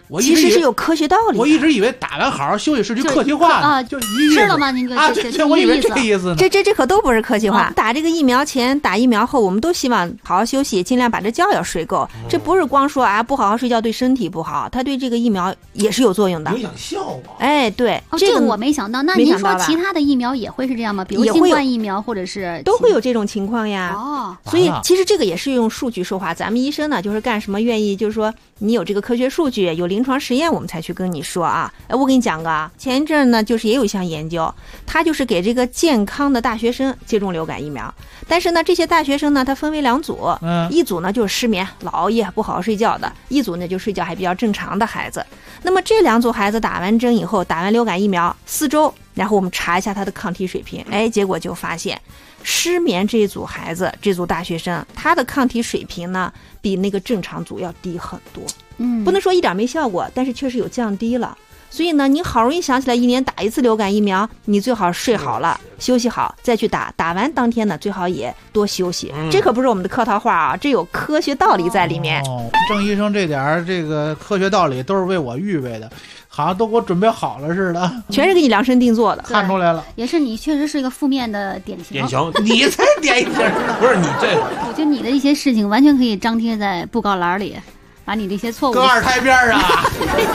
其实是有科学道理的。 我一直以为打完好好休息是句客气话啊， 就吃了吗？您就对，我以为这个意思呢。 这可都不是客气话。打这个疫苗前、打疫苗后，我们都希望好好休息，尽量把这觉要睡够。这不是光说不好好睡觉对身体不好，它对这个疫苗也是有作用的， 影响效果。 哎，对， 这个我没想到。那您说其他的疫苗也会是这样吗？比如新冠疫苗或者是都会有这种情况呀。 哦， 所以其实这个也是用数据说话。咱们医生呢，就是干什么愿意，就是说你有这个科学数据，有临床实验，我们才去跟你说啊。我给你讲个，前一阵呢，就是也有一项研究，它就是给这个健康的大学生接种流感疫苗。但是呢，这些大学生呢，它分为2组，一组呢就是失眠、老熬夜、不好好睡觉的，一组呢就睡觉还比较正常的孩子。那么这2组孩子打完针以后，打完流感疫苗4周，然后我们查一下他的抗体水平，结果就发现失眠这组孩子，这组大学生，他的抗体水平呢比那个正常组要低很多。不能说一点没效果，但是确实有降低了。所以呢，你好容易想起来1年打1次流感疫苗，你最好睡好了，休息好再去打。打完当天呢，最好也多休息。这可不是我们的客套话啊，这有科学道理在里面。 郑医生这点这个科学道理都是为我预备的，好像都给我准备好了似的， 全是给你量身定做的。 看出来了， 也是你确实是一个负面的典型。 你才典型呢， 不是你这。 我觉得你的一些事情完全可以张贴在布告栏里，把你这些错误搁2台边啊。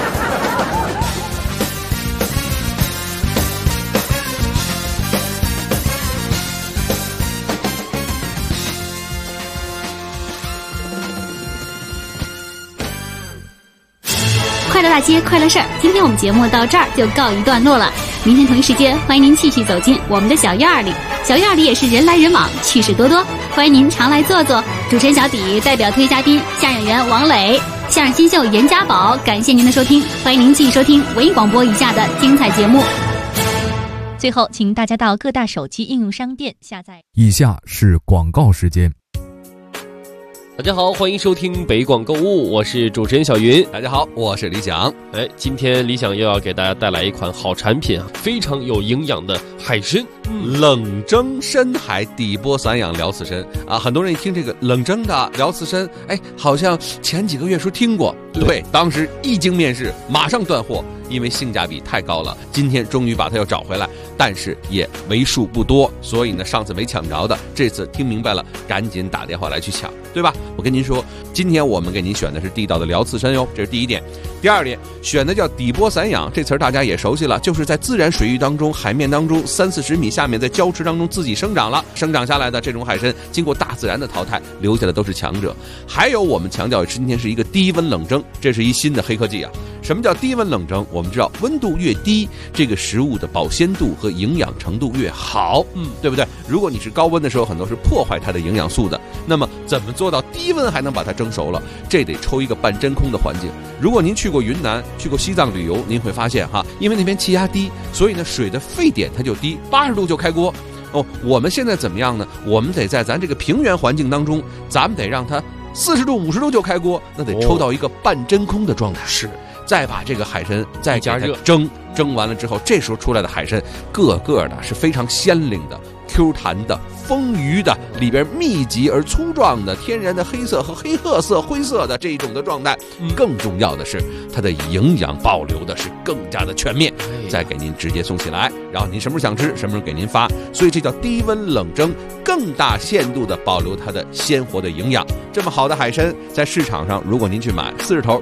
快乐大街，快乐事儿。今天我们节目到这儿就告一段落了。明天同一时间，欢迎您继续走进我们的小院儿里。小院儿里也是人来人往，趣事多多，欢迎您常来坐坐。主持人小底代表特约嘉宾相声演员王磊、相声新秀严家宝，感谢您的收听，欢迎您继续收听文艺广播以下的精彩节目。 最后，请大家到各大手机应用商店下载。 以下是广告时间。 大家好，欢迎收听北广购物，我是主持人小云。 大家好，我是李想。 今天李想又要给大家带来一款好产品，非常有营养的海参， 冷蒸深海底波散养辽刺参啊！很多人一听这个冷蒸的辽刺参，好像前几个月说听过，对，当时一经面世，马上断货，因为性价比太高了。今天终于把它又找回来，但是也为数不多，所以呢，上次没抢着的，这次听明白了，赶紧打电话来去抢，对吧？我跟您说，今天我们给您选的是地道的辽刺参哟，这是第一点。第二点，选的叫底波散养，这词儿大家也熟悉了，就是在自然水域当中、海面当中30-40米下面，在礁池当中自己生长了，生长下来的这种海参，经过大自然的淘汰，留下的都是强者。还有我们强调今天是一个低温冷蒸，这是一新的黑科技啊。什么叫低温冷蒸？我们知道温度越低，这个食物的保鲜度和营养程度越好，对不对？如果你是高温的时候，很多是破坏它的营养素的。那么怎么做到低温还能把它蒸熟了？这得抽一个半真空的环境。如果您去过云南、去过西藏旅游，您会发现因为那边气压低，所以呢水的沸点它就低，80度就开锅。我们现在怎么样呢？我们得在咱这个平原环境当中，咱们得让它40度、50度就开锅，那得抽到一个半真空的状态。是。再把这个海参再加热蒸完了之后，这时候出来的海参个个的是非常鲜灵的、Q 弹的、丰腴的，里边密集而粗壮的天然的黑色和黑褐色、灰色的这一种的状态。更重要的是，它的营养保留的是更加的全面，再给您直接送起来，然后您什么时候想吃，什么时候给您发。所以这叫低温冷蒸，更大限度的保留它的鲜活的营养。这么好的海参，在市场上如果您去买40头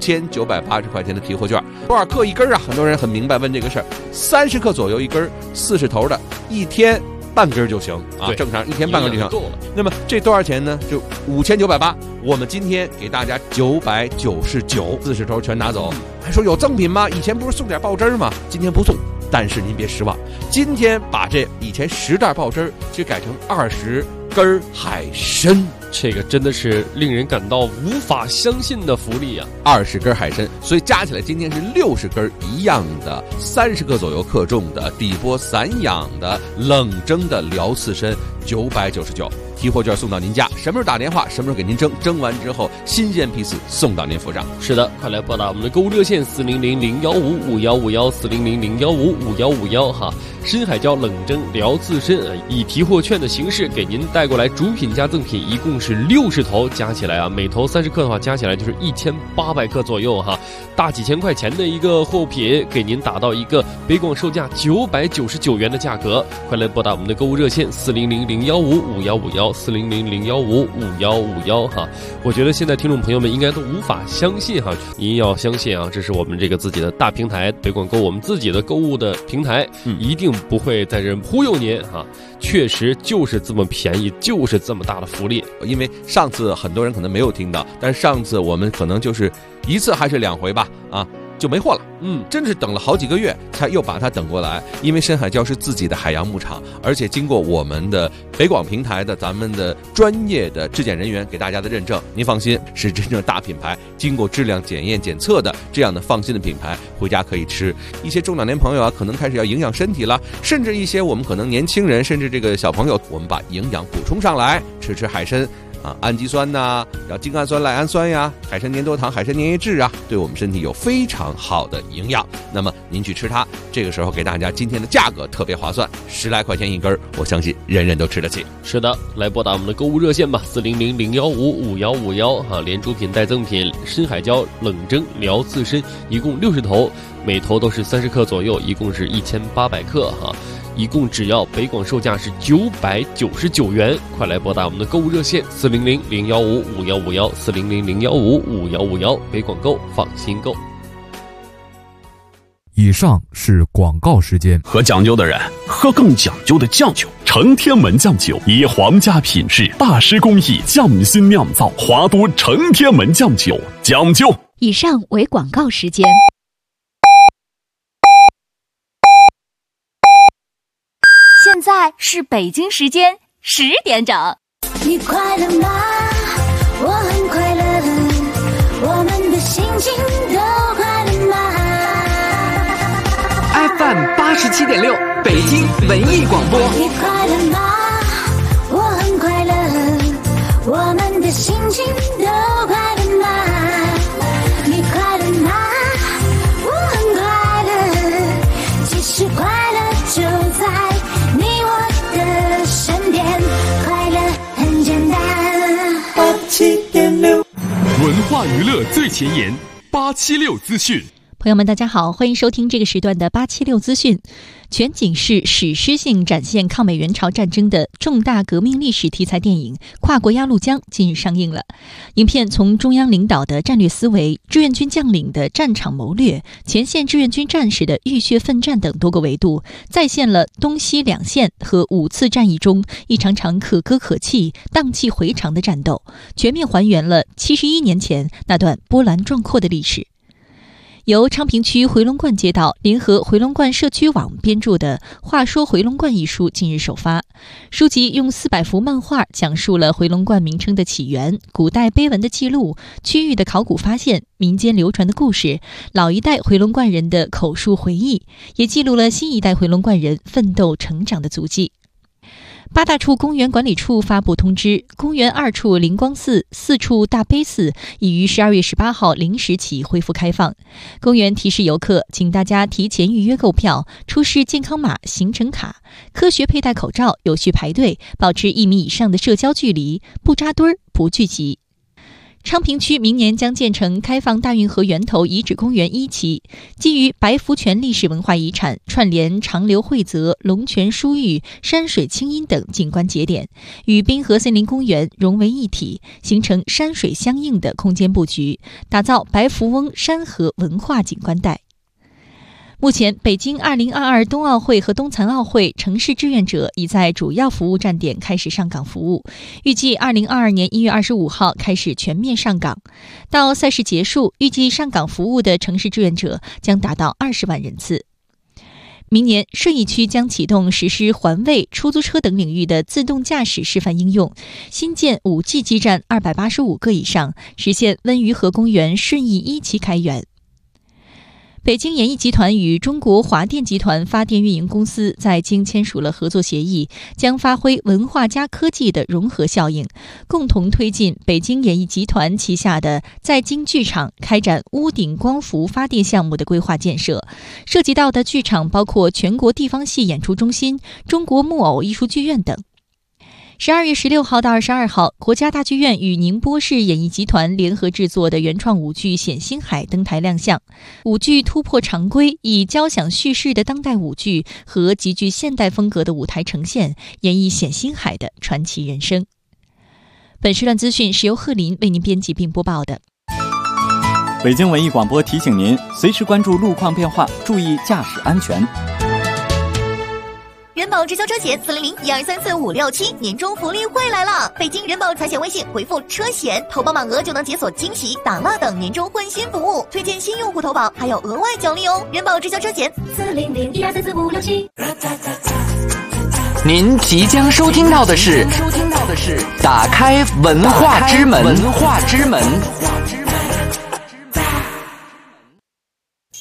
，5980块钱的提货券，多少克一根啊？很多人很明白问这个事儿，30克左右一根，40头的，一天半根就行啊，正常一天半根就行。那么这多少钱呢？就5980，我们今天给大家999，40头全拿走。还说有赠品吗？以前不是送点爆汁吗？今天不送，但是您别失望，今天把这以前10袋爆汁就改成20根海参。 这个真的是令人感到无法相信的福利啊 ！20根海参，所以加起来今天是60根一样的30克左右克重的底波散养的冷蒸的辽刺参，999。 提货券送到您家，什么时候打电话，什么时候给您蒸，蒸完之后新鲜批次送到您府上。 是的，快来拨打我们的购物热线400-015-5151，400-015-5151哈。深海椒冷蒸辽刺参以提货券的形式给您带过来，主品加赠品一共是60头，加起来啊，每头30克的话，加起来就是1800克左右哈，大几千块钱的一个货品，给您打到一个北广售价999元的价格。快来拨打我们的购物热线400-015-5151，400-015-5151哈。我觉得现在听众朋友们应该都无法相信哈，您要相信啊，这是我们这个自己的大平台北广购，我们自己的购物的平台，一定不会在这忽悠您哈，确实就是这么便宜，就是这么大的福利。 因为上次很多人可能没有听到，但是上次我们可能就是1次还是2回吧，就没货了。真是等了好几个月才又把它等过来。因为深海礁是自己的海洋牧场，而且经过我们的北广平台的咱们的专业的质检人员给大家的认证，您放心，是真正大品牌，经过质量检验检测的这样的放心的品牌，回家可以吃。一些中老年朋友啊，可能开始要营养身体了，甚至一些我们可能年轻人，甚至这个小朋友，我们把营养补充上来，吃海参氨基酸呐，要精氨酸、赖氨酸呀，海参粘多糖、海参粘液质啊，对我们身体有非常好的营养。那么您去吃它，这个时候给大家今天的价格特别划算，10来块钱一根，我相信人人都吃得起。 是的，来拨打我们的购物热线吧，400-015-5151哈，连主品带赠品，深海礁冷蒸辽刺参一共60头，每头都是30克左右，一共是1800克哈。一共只要北广售价是999元，快来拨打我们的购物热线400-015-5151，400-015-5151，北广购放心购。 以上是广告时间。 喝讲究的人喝更讲究的酱酒，成天门酱酒以皇家品质、大师工艺匠心酿造，华都成天门酱酒，讲究。 以上为广告时间。 现在是北京时间10点整。 你快乐吗？我很快乐，我们的心情都快乐吗 ？FM 87.6，北京文艺广播。 你快乐吗？我很快乐，我们的心情都快乐吗？你快乐吗？我很快乐，其实快乐就在你我的身边，快乐很简单。87.6， 文化娱乐最前沿，876资讯。 朋友们，大家好，欢迎收听这个时段的876资讯。全景式史诗性展现抗美援朝战争的重大革命历史题材电影《跨过鸭绿江》近日上映了。影片从中央领导的战略思维、志愿军将领的战场谋略、前线志愿军战士的浴血奋战等多个维度，再现了东西两线和5次战役中一场场可歌可泣、荡气回肠的战斗，全面还原了71年前那段波澜壮阔的历史。由昌平区回龙观街道联合回龙观社区网编著的《话说回龙观》一书近日首发。书籍用400幅漫画讲述了回龙观名称的起源、古代碑文的记录、区域的考古发现、民间流传的故事、老一代回龙观人的口述回忆，也记录了新一代回龙观人奋斗成长的足迹。8大处公园管理处发布通知，公园2处灵光寺、4处大悲寺已于12月18号0时起恢复开放。公园提示游客，请大家提前预约购票，出示健康码、行程卡，科学佩戴口罩，有序排队，保持1米以上的社交距离，不扎堆儿，不聚集。昌平区明年将建成开放大运河源头遗址公园1期，基于白福泉历史文化遗产，串联长流惠泽、龙泉书玉、山水清音等景观节点，与滨河森林公园融为一体，形成山水相应的空间布局，打造白福翁山河文化景观带。目前，北京2022冬奥会和冬残奥会城市志愿者已在主要服务站点开始上岗服务，预计2022年1月25号开始全面上岗。到赛事结束，预计上岗服务的城市志愿者将达到20万人次。明年，顺义区将启动实施环卫、出租车等领域的自动驾驶示范应用，新建5G 基站285个以上，实现温榆河公园顺义1期开园。 北京演艺集团与中国华电集团发电运营公司在京签署了合作协议，将发挥文化加科技的融合效应，共同推进北京演艺集团旗下的在京剧场开展屋顶光伏发电项目的规划建设。涉及到的剧场包括全国地方戏演出中心、中国木偶艺术剧院等。12月16号到22号，国家大剧院与宁波市演艺集团联合制作的原创舞剧《冼星海》登台亮相。舞剧突破常规，以交响叙事的当代舞剧和极具现代风格的舞台呈现，演绎冼星海的传奇人生。本时段资讯是由贺林为您编辑并播报的。 北京文艺广播提醒您，随时关注路况变化，注意驾驶安全。 人保直销车险400-1234567年终福利会来了！北京人保财险微信回复车险，投保满额就能解锁惊喜、打蜡等年终换新服务，推荐新用户投保还有额外奖励哦！人保直销车险400-1234567。 您即将收听到的是打开文化之门。